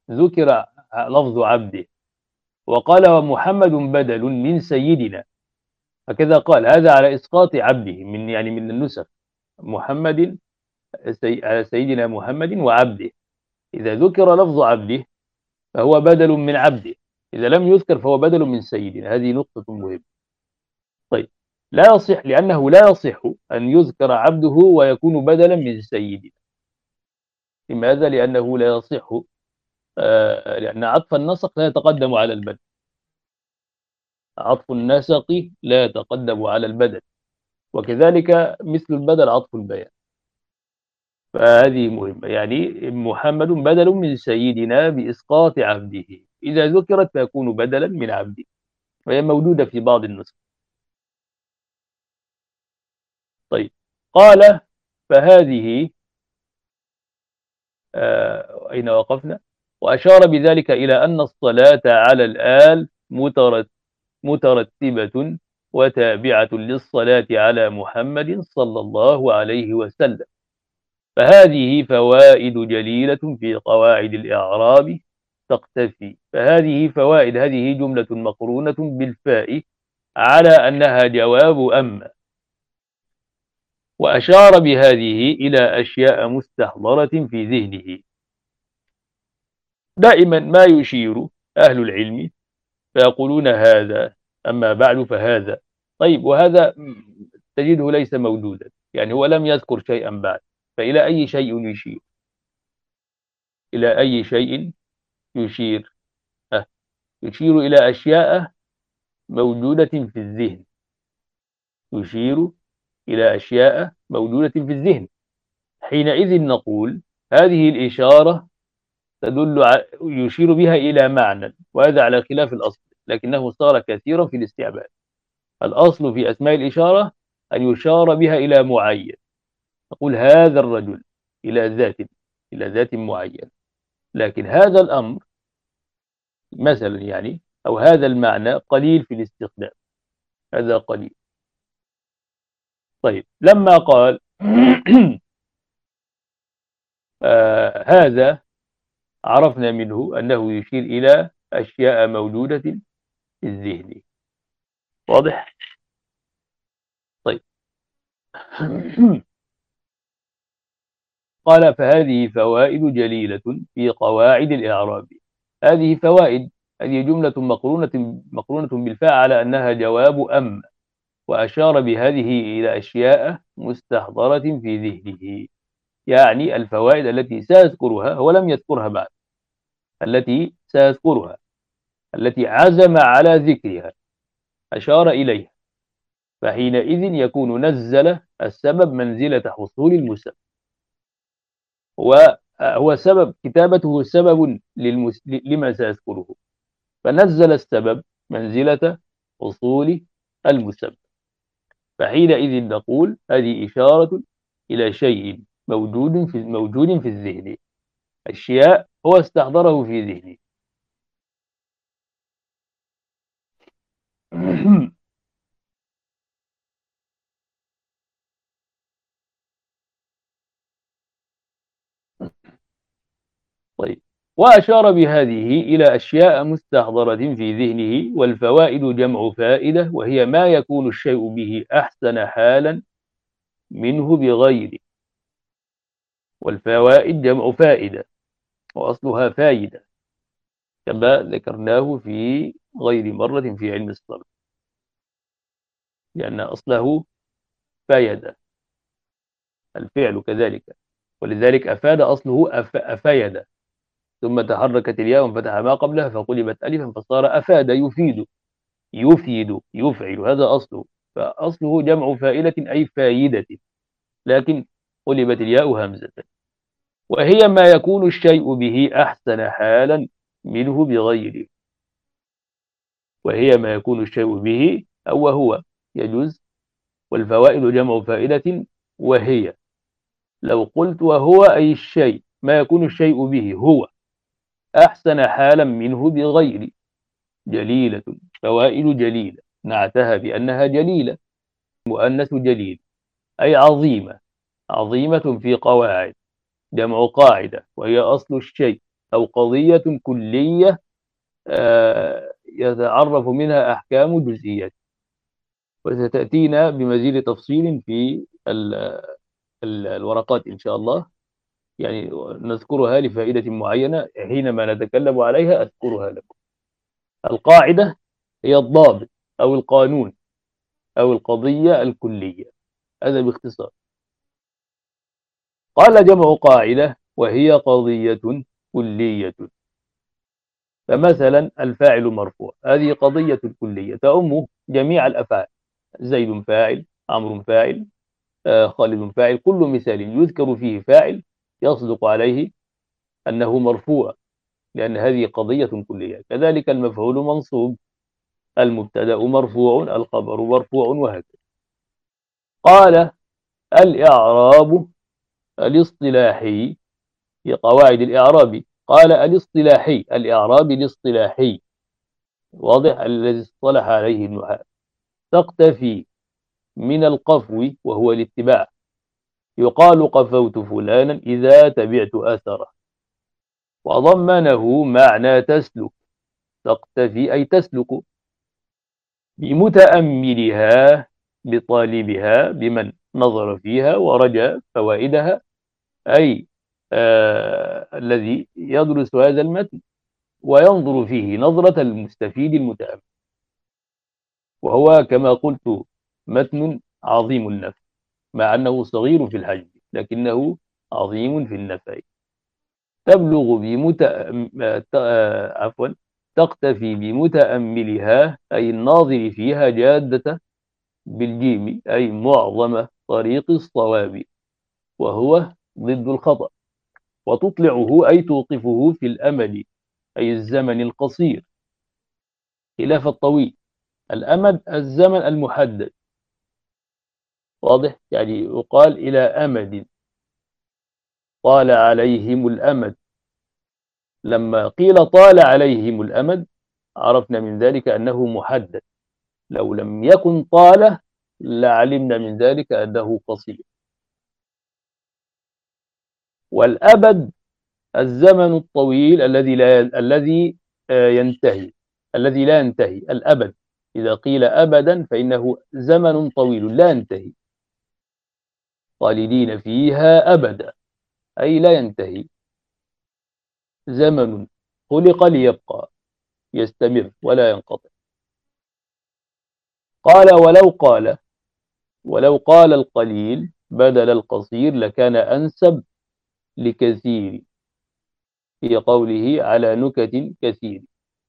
ذكر لفظ عبده، وقال: ومحمد بدل من سيدنا. هكذا قال هذا على إسقاط عبده من يعني من النسخ محمد سي على سيدنا محمد وعبده. إذا ذكر لفظ عبده فهو بدل من عبده، إذا لم يذكر فهو بدل من سيدنا. هذه نقطة مهمة. طيب، لا يصح، لأنه لا يصح أن يذكر عبده ويكون بدلا من سيدنا. لماذا؟ لأنه لا يصح، آه لأن عطف النسق لا يتقدم على البدل. عطف النسق لا يتقدم على البدل، وكذلك مثل البدل عطف البيان. فهذه مهمة، يعني محمد بدل من سيدنا بإسقاط عبده، إذا ذكرت فيكون بدلا من عبده، وهي موجودة في بعض النسخ. طيب، قال فهذه آه أين وقفنا؟ وأشار بذلك إلى أن الصلاة على الآل مترتبة وتابعة للصلاة على محمد صلى الله عليه وسلم. فهذه فوائد جليلة في قواعد الإعراب تقتفي. فهذه فوائد، هذه جملة مقرونة بالفاء على أنها جواب أما، وأشار بهذه إلى أشياء مستحضرة في ذهنه. دائما ما يشير أهل العلم فيقولون هذا، أما بعد فهذا. طيب، وهذا تجده ليس موجودا، يعني هو لم يذكر شيئا بعد، فإلى أي شيء يشير؟ إلى أي شيء يشير؟ أه يشير إلى أشياء موجودة في الذهن، يشير إلى أشياء موجودة في الذهن. حينئذ نقول هذه الإشارة تدل ع... يشير بها إلى معنى، وهذا على خلاف الأصل، لكنه صار كثيرا في الاستعمال. الأصل في أسماء الإشارة أن يشار بها إلى معين، نقول هذا الرجل إلى ذات إلى ذات معين. لكن هذا الأمر مثلا يعني، أو هذا المعنى قليل في الاستخدام، هذا قليل. طيب، لما قال آه هذا عرفنا منه أنه يشير إلى أشياء موجودة في الذهن. واضح؟ طيب. قال فهذه فوائد جليلة في قواعد الإعراب. هذه فوائد، هذه جملة مقرونة مقرونة بالفاء على أنها جواب أما، وأشار بهذه إلى أشياء مستحضرة في ذهنه، يعني الفوائد التي سيذكرها هو لم يذكرها بعد، التي سيذكرها، التي عزم على ذكرها، أشار إليها. فحينئذ يكون نزل السبب منزلة حصول المسبب، وهو سبب كتابته سبب للمس... لما سيذكره، فنزل السبب منزلة حصول المسبب. فحينئذ نقول هذه إشارة إلى شيء موجود في موجود في الذهن، أشياء هو استحضره في ذهنه. طيب، وأشار بهذه إلى أشياء مستحضرة في ذهنه. والفوائد جمع فائدة، وهي ما يكون الشيء به أحسن حالا منه بغيره. والفوائد جمع فائدة، وأصلها فائدة، كما ذكرناه في غير مرة في علم الصرف، لأن أصله فايدة الفعل كذلك، ولذلك أفاد أصله أف... أفيد، ثم تحركت الياء وانفتح ما قبلها فقلبت ألفا فصار أفاد يفيد يفيد يفعل، هذا أصله. فأصله جمع فائدة أي فايدة، لكن قلبت الياء همزة. وهي ما يكون الشيء به أحسن حالا منه بغيره. وهي ما يكون الشيء به، أو هو يجوز. والفوائد جمع فائدة وهي، لو قلت وهو أي الشيء ما يكون الشيء به هو أحسن حالا منه بغير. جليلة، فوائد جليلة، نعتها بأنها جليلة، مؤنث جليل، أي عظيمة، عظيمة في قواعد، جمع قاعدة، وهي أصل الشيء أو قضية كلية آه يتعرف منها أحكام جزئيات. وستأتينا بمزيد تفصيل في ال ال الورقات إن شاء الله، يعني نذكرها لفائدة معينة حينما نتكلم عليها أذكرها لكم. القاعدة هي الضابط أو القانون أو القضية الكلية، هذا باختصار. قال جمع قاعدة وهي قضية كلية. فمثلا الفاعل مرفوع، هذه قضية كلية تعم جميع الأفعال، زيد فاعل، عمرو فاعل، آه، خالد فاعل، كل مثال يذكر فيه فاعل يصدق عليه أنه مرفوع، لأن هذه قضية كلية. كذلك المفعول منصوب، المبتدأ مرفوع، الخبر مرفوع، وهكذا. قال الإعراب الاصطلاحي في قواعد الإعراب، قال الاصطلاحي، الإعراب الاصطلاحي واضح الذي اصطلح عليه النحاة، تقتفي من القفو وهو الاتباع، يقال قفوت فلانا إذا تبعت أثره، وضمنه معنى تسلك، تقتفي أي تسلك، بمتأملها، بطالبها، بمن نظر فيها ورجى فوائدها، أي آه الذي يدرس هذا المتن وينظر فيه نظرة المستفيد المتأمل. وهو كما قلت متن عظيم النفع، مع أنه صغير في الحجم لكنه عظيم في النفع. تبلغ بمتأم... عفوا تقتفي بمتأملها أي الناظر فيها جادة بالجيم أي معظم طريق الصواب، وهو ضد الخطأ. وتطلعه أي توقفه في الأمد أي الزمن القصير، خلاف الطويل. الأمد الزمن المحدد، واضح، يعني يقال إلى أمد، طال عليهم الأمد. لما قيل طال عليهم الأمد عرفنا من ذلك أنه محدد، لو لم يكن طال لعلمنا من ذلك أنه قصير. والأبد الزمن الطويل الذي لا الذي ينتهي، الذي لا ينتهي، الأبد. إذا قيل أبدا فإنه زمن طويل لا ينتهي، خالدين فيها أبدا أي لا ينتهي، زمن خلق ليبقى، يستمر ولا ينقطع. قال ولو قال ولو قال القليل بدل القصير لكان أنسب لكثير، في قوله على نكت كثير،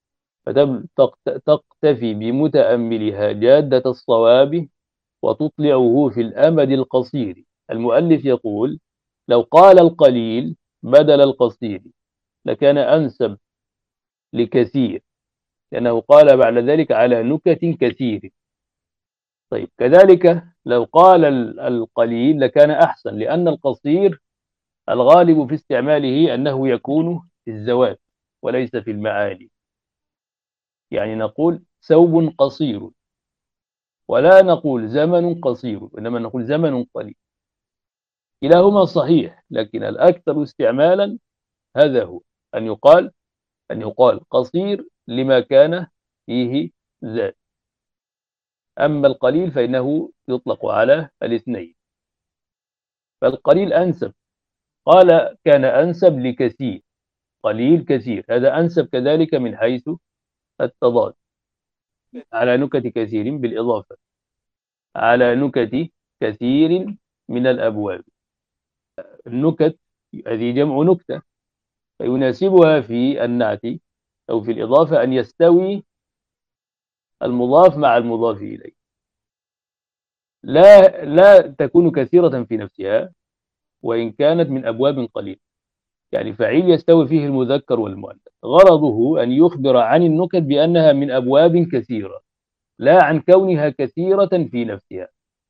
فتقتفي بمتأملها جادة الصواب وتطلعه في الأمد القصير. المؤلف يقول لو قال القليل بدل القصير لكان أنسب لكثير، لأنه قال بعد ذلك على نكت كثير. طيب كذلك لو قال القليل لكان أحسن، لأن القصير الغالب في استعماله أنه يكون في الزوات وليس في المعاني، يعني نقول ثوب قصير ولا نقول زمن قصير، إنما نقول زمن قليل. كلاهما صحيح، لكن الأكثر استعمالا هذا هو، أن يقال أن يقال قصير لما كان فيه زاد، أما القليل فإنه يطلق على الاثنين، فالقليل أنسب. قال كان أنسب لكثير، قليل كثير، هذا أنسب كذلك من حيث التضاد، على نكت كثير بالإضافة، على نكت كثير من الأبواب. النكت هذه جمع نكتة، فيناسبها في النعت أو في الإضافة أن يستوي المضاف مع المضاف إليه، لا لا تكون كثيرة في نفسها وإن كانت من أبواب قليلة، يعني فعيل يستوي فيه المذكر والمؤنث، غرضه أن يخبر عن النكت بأنها من أبواب كثيرة، لا عن كونها كثيرة في نفسها،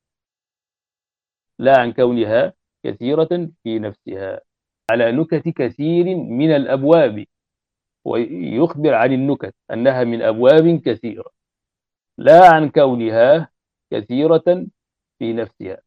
لا عن كونها كثيرة في نفسها، على نكت كثير من الأبواب، ويخبر عن النكت أنها من أبواب كثيرة، لا عن كونها كثيرة في نفسها.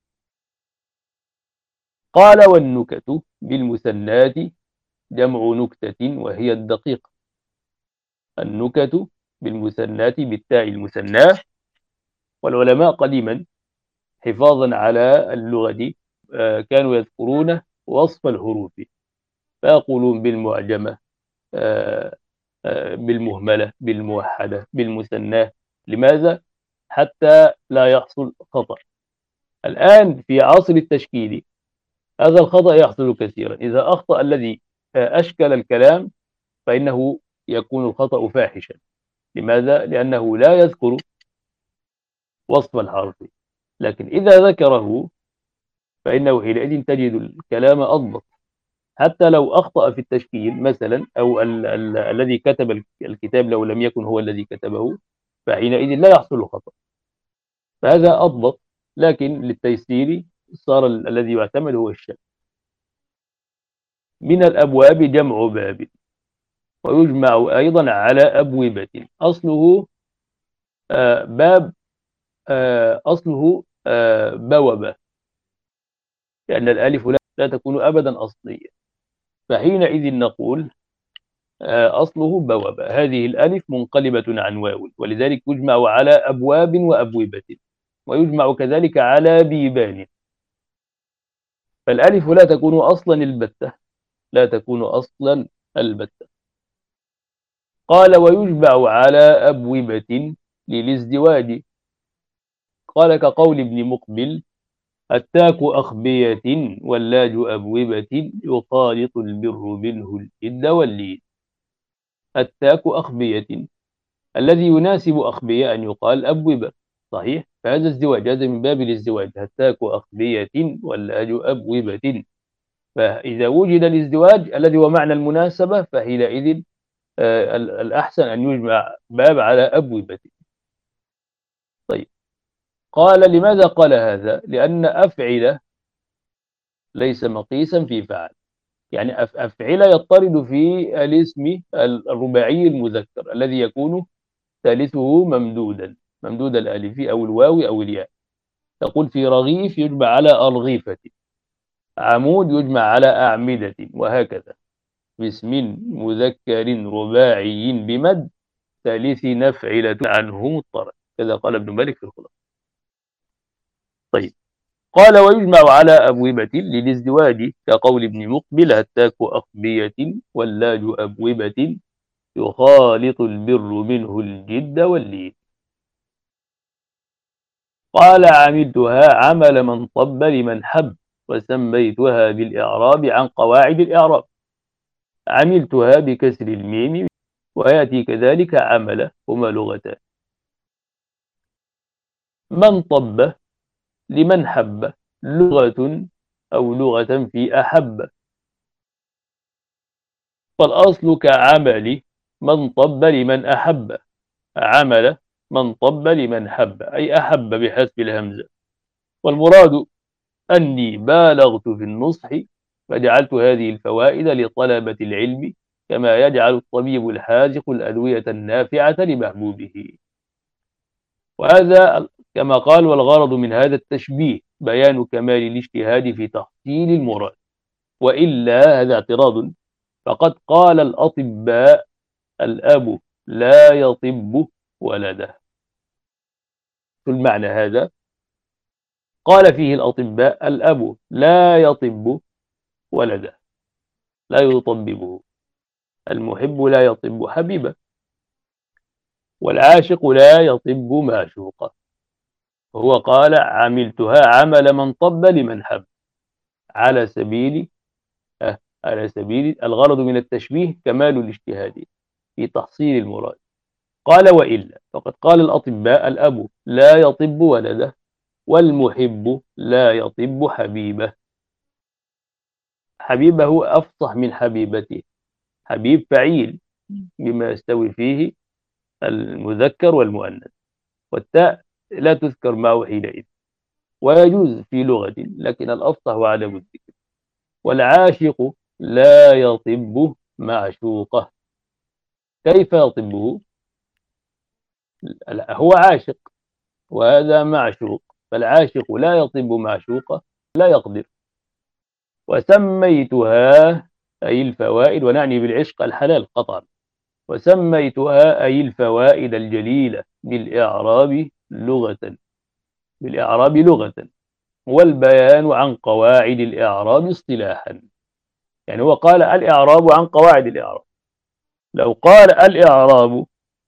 قال والنكت بالمثنات جمع نكتة وهي الدقيقة. النكت بالمثنات بالتاء المثناه والعلماء قديما حفاظا على اللغة كانوا يذكرون وصف الحروف، فيقولون بالمعجمة، بالمهملة، بالموحدة، بالمثناه. لماذا؟ حتى لا يحصل خطأ. الآن في عصر التشكيل هذا الخطأ يحصل كثيرا. إذا أخطأ الذي أشكل الكلام فإنه يكون الخطأ فاحشا. لماذا؟ لأنه لا يذكر وصف الحرف، لكن إذا ذكره فإنه حينئذ تجد الكلام أضبط. حتى لو أخطأ في التشكيل مثلا، أو ال ال الذي كتب الكتاب لو لم يكن هو الذي كتبه، فحينئذ لا يحصل خطأ، فهذا أضبط. لكن للتيسير صار ال الذي يعتمد هو الشك. من الأبواب جمع باب، ويجمع أيضا على أبوبة. أصله آه باب، آه أصله آه بوبة، لأن الألف لا تكون أبدا أصلية، فحينئذ نقول آه أصله بوبة. هذه الألف منقلبة عن واو، ولذلك يجمع على أبواب وأبوبة، ويجمع كذلك على بيبان. فالألف لا تكون أصلا البتة، لا تكون أصلا البتة. قال ويجمع على أبوبة للازدواج. قال كقول ابن مقبل: التاك أخبية واللاج أبوبة يخالط البر منه الجد واللين. التاك أخبية، الذي يناسب أخبية أن يقال أبوبة، صحيح؟ فهذا الزواج، هذا من باب الازدواج. التاك أخبية واللاج أبوبة. فإذا وجد الازدواج الذي هو معنى المناسبة فحينئذ آه الأحسن أن يجمع باب على أبوبة. طيب، قال لماذا قال هذا؟ لأن أفعل ليس مقيسا في فعل. يعني أفعل يضطرد في الاسم الرباعي المذكر الذي يكون ثالثه ممدودا، ممدود الألف أو الواو أو الياء. تقول في رغيف يجمع على أرغيفة، عمود يجمع على أعمدة، وهكذا. باسم مذكر رباعي بمد ثالث نفعلة عنه مضطرد، كذا قال ابن مالك في الخلاصة. طيب، قال ويجمع على أبوبة للازدواج كقول ابن مقبل: التاك أخبية واللاج أبوبة يخالط البر منه الجد واللين. قال عملتها عمل من طب لمن حب، وسميتها بالإعراب عن قواعد الإعراب. عملتها بكسر الميم، ويأتي كذلك عمل، هما لغتان. من طب لمن حب، لغة أو لغة في أحب. فالأصل كعمل من طب لمن أحب، عمل من طب لمن حب، أي أحب بحسب الهمزة. والمراد أني بالغت في النصح فجعلت هذه الفوائد لطلبة العلم، كما يجعل الطبيب الحاذق الأدوية النافعة لمحبوبه. وهذا كما قال: والغرض من هذا التشبيه بيان كمال الاجتهاد في تحصيل المراد. وإلا هذا اعتراض، فقد قال الأطباء: الأب لا يطب ولده. شو المعنى هذا؟ قال فيه الأطباء: الأب لا يطب ولده، لا يطببه. المحب لا يطب حبيبه، والعاشق لا يطب معشوقه. هو قال: عملتها عمل من طب لمن حب، على سبيل أه على سبيل الغرض من التشبيه كمال الاجتهاد في تحصيل المراد. قال وإلا فقد قال الأطباء: الأب لا يطب ولده، والمحب لا يطب حبيبه. حبيبه أفصح من حبيبته. حبيب فعيل بما يستوي فيه المذكر والمؤنث، والتاء لا تذكر معه حينئذ، ويجوز في لغة، لكن الأفصح هو عدم الذكر. والعاشق لا يطب معشوقه. كيف يطبه؟ هو عاشق وهذا معشوق، فالعاشق لا يطب معشوقه، لا يقدر. وسميتها أي الفوائد، ونعني بالعشق الحلال قطعا. وسميتها أي الفوائد الجليلة بالإعراب لغة، بالإعراب لغة، والبيان عن قواعد الإعراب اصطلاحا. يعني هو قال الإعراب عن قواعد الإعراب. لو قال الإعراب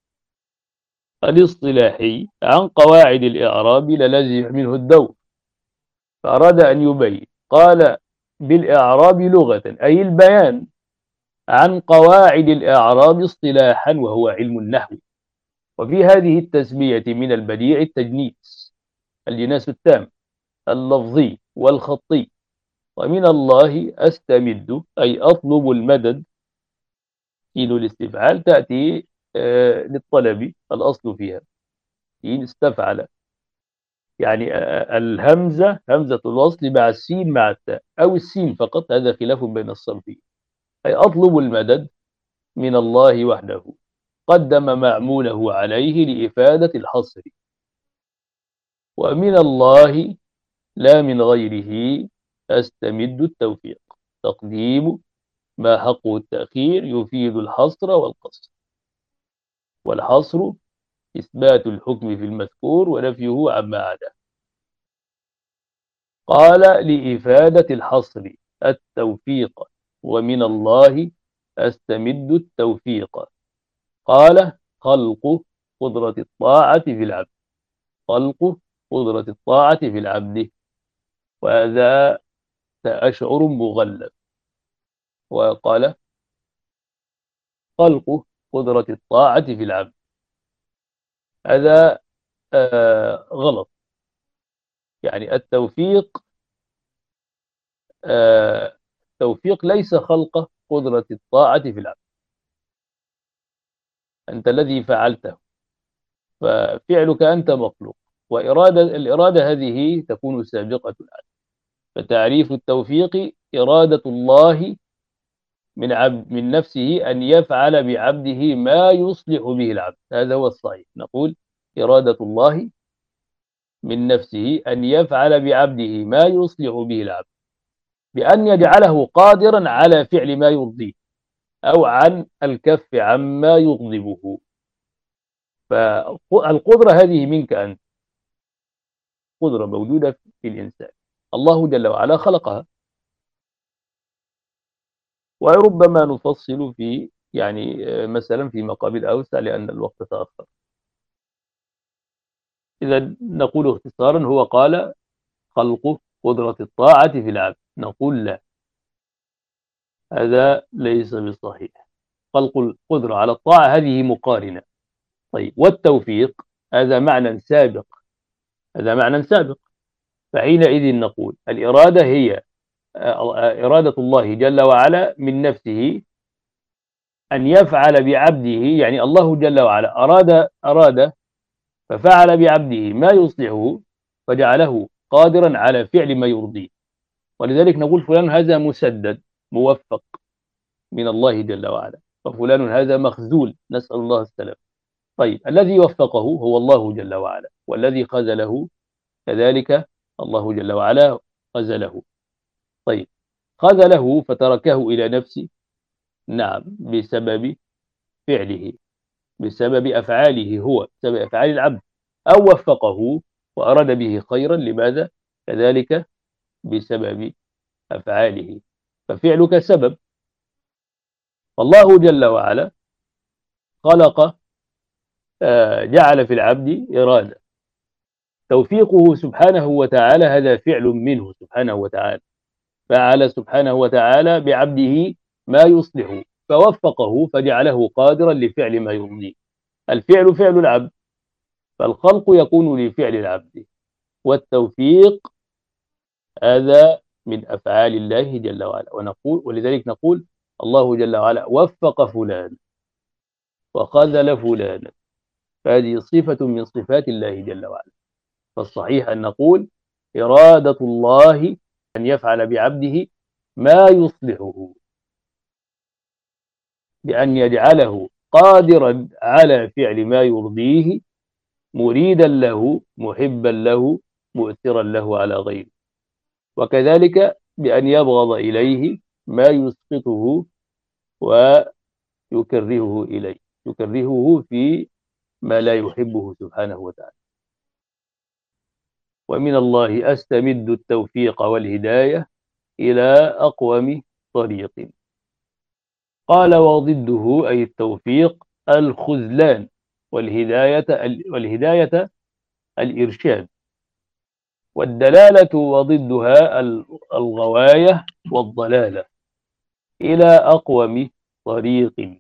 الاصطلاحي عن قواعد الإعراب للزم منه الدور، فأراد أن يبين قال بالإعراب لغة أي البيان عن قواعد الإعراب اصطلاحا وهو علم النحو. وفي هذه التسمية من البديع التجنيس، الجناس التام اللفظي والخطي. ومن الله أستمد أي أطلب المدد، إن الاستفعال تأتي آه للطلب الأصل فيها، إن استفعل يعني آه الهمزة همزة الوصل مع السين مع التاء أو السين فقط، هذا خلاف بين الصرفين. أي أطلب المدد من الله وحده، قدم معموله عليه لإفادة الحصر. ومن الله لا من غيره أستمد التوفيق، تقديم ما حقه التأخير يفيد الحصر والقصر. والحصر إثبات الحكم في المذكور ونفيه عما عداه. قال لإفادة الحصر التوفيق، ومن الله أستمد التوفيق. قال خلق قدرة الطاعة في العبد، خلق قدرة الطاعة في العبد، وهذا أشعر مغلب. وقال خلق قدرة الطاعة في العبد، هذا آه غلط. يعني التوفيق آه التوفيق ليس خلق قدرة الطاعة في العبد، أنت الذي فعلته، ففعلك أنت مخلوق، وإرادة الإرادة هذه تكون سابقة العبد. فتعريف التوفيق إرادة الله من عبد من نفسه أن يفعل بعبده ما يصلح به العبد، هذا هو الصحيح. نقول إرادة الله من نفسه أن يفعل بعبده ما يصلح به العبد، بأن يجعله قادرا على فعل ما يرضيه أو عن الكف عما يغضبه. فالقدرة هذه منك أنت، قدرة موجودة في الإنسان، الله جل وعلا خلقها. وربما نفصل في يعني مثلا في مقابل أوسع لأن الوقت تأخر. إذا نقول اختصارا هو قال خلق قدرة الطاعة في العبد، نقول لا، هذا ليس بصحيح. خلق القدرة على الطاعة هذه مقارنة. طيب والتوفيق هذا معنى سابق، هذا معنى سابق. فحينئذ نقول الإرادة هي إرادة الله جل وعلا من نفسه أن يفعل بعبده، يعني الله جل وعلا أراد أراد ففعل بعبده ما يصلحه فجعله قادرا على فعل ما يرضيه. ولذلك نقول فلان هذا مسدد موفق من الله جل وعلا، وفلان هذا مخذول نسأل الله السلام. طيب الذي وفقه هو الله جل وعلا، والذي خذله كذلك الله جل وعلا خذله. طيب خذله فتركه إلى نفسه، نعم بسبب فعله، بسبب أفعاله هو، بسبب أفعال العبد. أو وفقه وأراد به خيرا، لماذا؟ كذلك بسبب أفعاله. ففعلك سبب. فالله جل وعلا خلق آه جعل في العبد إرادة، توفيقه سبحانه وتعالى هذا فعل منه سبحانه وتعالى، فعل سبحانه وتعالى بعبده ما يصلحه فوفقه فجعله قادرا لفعل ما يرضيه. الفعل فعل العبد، فالخلق يكون لفعل العبد، والتوفيق هذا من أفعال الله جل وعلا. ونقول ولذلك نقول الله جل وعلا وفق فلان وخذل فلانا، فهذه صفة من صفات الله جل وعلا. فالصحيح أن نقول إرادة الله أن يفعل بعبده ما يصلحه، بأن يجعله قادرا على فعل ما يرضيه، مريدا له محبا له مؤثرا له على غيره. وكذلك بأن يبغض إليه ما يسقطه ويكرهه إليه، يكرهه في ما لا يحبه سبحانه وتعالى. ومن الله أستمد التوفيق والهداية إلى أقوم طريق. قال وضده أي التوفيق الخذلان، والهداية والهداية الإرشاد، والدلالة وضدها الغواية والضلالة إلى أقوم طريق.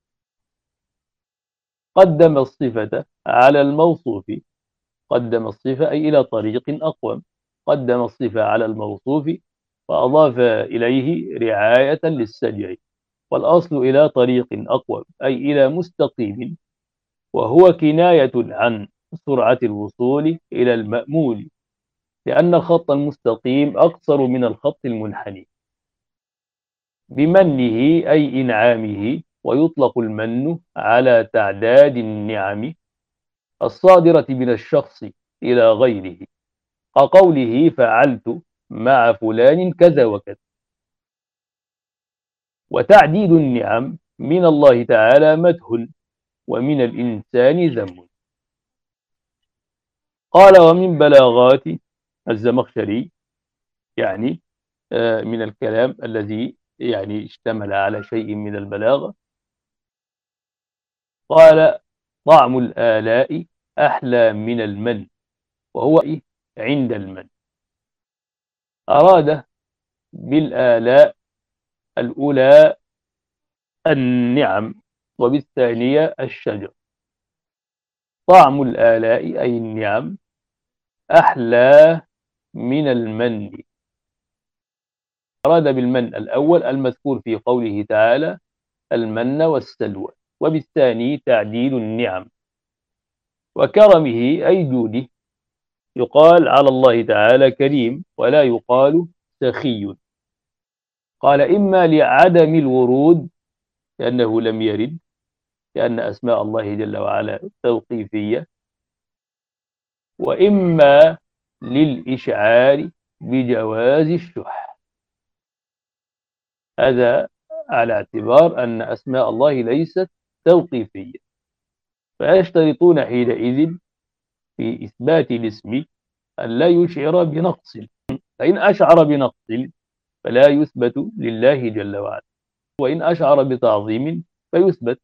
قدم الصفة على الموصوف، قدم الصفة أي إلى طريق أقوم، قدم الصفة على الموصوف وأضاف إليه رعاية للسجع، والأصل إلى طريق أقوم أي إلى مستقيم، وهو كناية عن سرعة الوصول إلى المأمول، لأن الخط المستقيم أقصر من الخط المنحني. بمنه أي إنعامه، ويطلق المن على تعداد النعم الصادرة من الشخص إلى غيره، كقوله فعلت مع فلان كذا وكذا. وتعديد النعم من الله تعالى مدح، ومن الإنسان ذم. قال ومن بلاغات الزمخشري، يعني من الكلام الذي يعني اشتمل على شيء من البلاغة، قال طعم الآلاء أحلى من المن، وهو عند المن. أراد بالآلاء الأولى النعم، وبالثانية الشجر. طعم الآلاء أي النعم أحلى من المن. أراد بالمن الأول المذكور في قوله تعالى المن والسلوى، وبالثاني تعديل النعم. وكرمه أي جوده، يقال على الله تعالى كريم ولا يقال سخي. قال إما لعدم الورود لأنه لم يرد، لأن أسماء الله جل وعلا توقيفية، وإما للإشعار بجواز الشح، هذا على اعتبار أن أسماء الله ليست توقيفية، فيشترطون حينئذ في إثبات الاسم أن لا يشعر بنقص، فإن أشعر بنقص فلا يثبت لله جل وعلا، وإن أشعر بتعظيم فيثبت.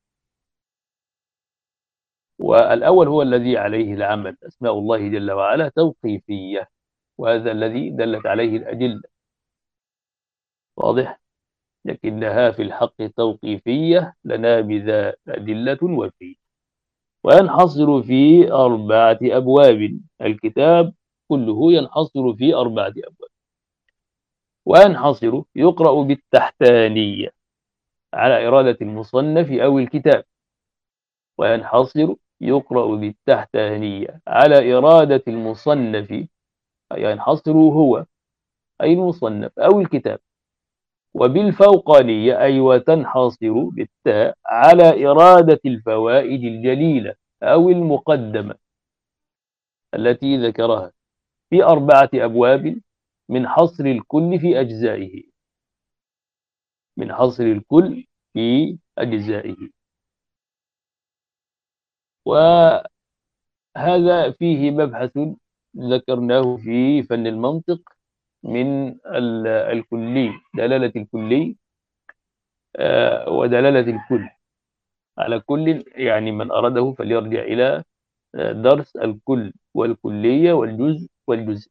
والأول هو الذي عليه العمل، أسماء الله جل وعلا توقيفية، وهذا الذي دلت عليه الأدلة، واضح؟ لكنها في الحق توقيفية لنا بذا أدلة وفي. وينحصر في أربعة أبواب، الكتاب كله ينحصر في أربعة أبواب. وينحصر يقرأ بالتحتانية على إرادة المصنف أو الكتاب، وينحصر يقرأ بالتحتانية على إرادة المصنف، ينحصر هو أي المصنف أو الكتاب. وبالفوقانية أي وتنحصر بالتاء على إرادة الفوائد الجليلة أو المقدمة التي ذكرها في أربعة أبواب، من حصر الكل في أجزائه، من حصر الكل في أجزائه. وهذا فيه مبحث ذكرناه في فن المنطق من الكلي، دلالة الكلي ودلالة الكل على كل، يعني من أراده فليرجع إلى درس الكل والكلية والجزء والجزء.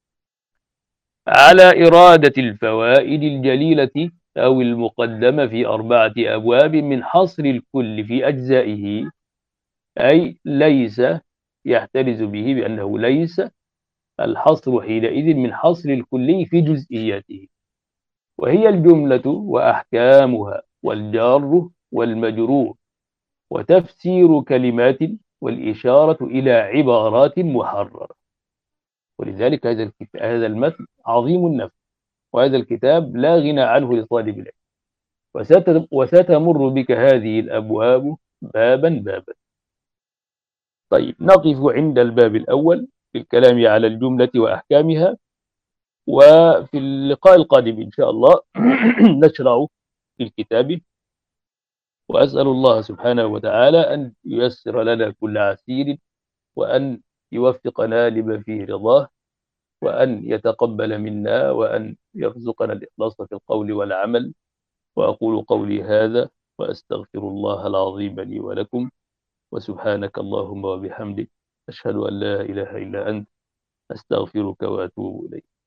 على إرادة الفوائد الجليلة أو المقدمة في أربعة أبواب، من حصر الكل في أجزائه، أي ليس يحترز به بأنه ليس الحصر حينئذ من حصر الكلي في جزئياته، وهي الجملة وأحكامها والجار والمجرور وتفسير كلمات والإشارة إلى عبارات محررة. ولذلك هذا هذا المتن عظيم النفع، وهذا الكتاب لا غنى عنه لطالب العلم، وستمر بك هذه الأبواب بابا بابا. طيب نقف عند الباب الأول في الكلام على الجملة وأحكامها، وفي اللقاء القادم إن شاء الله نشرع في الكتاب. وأسأل الله سبحانه وتعالى أن ييسر لنا كل عسير، وأن يوفقنا لما فيه رضاه، وأن يتقبل منا وأن يرزقنا الإخلاص في القول والعمل. وأقول قولي هذا وأستغفر الله العظيم لي ولكم، وسبحانك اللهم وبحمدك، أشهد أن لا إله إلا أنت، أستغفرك وأتوب إليك.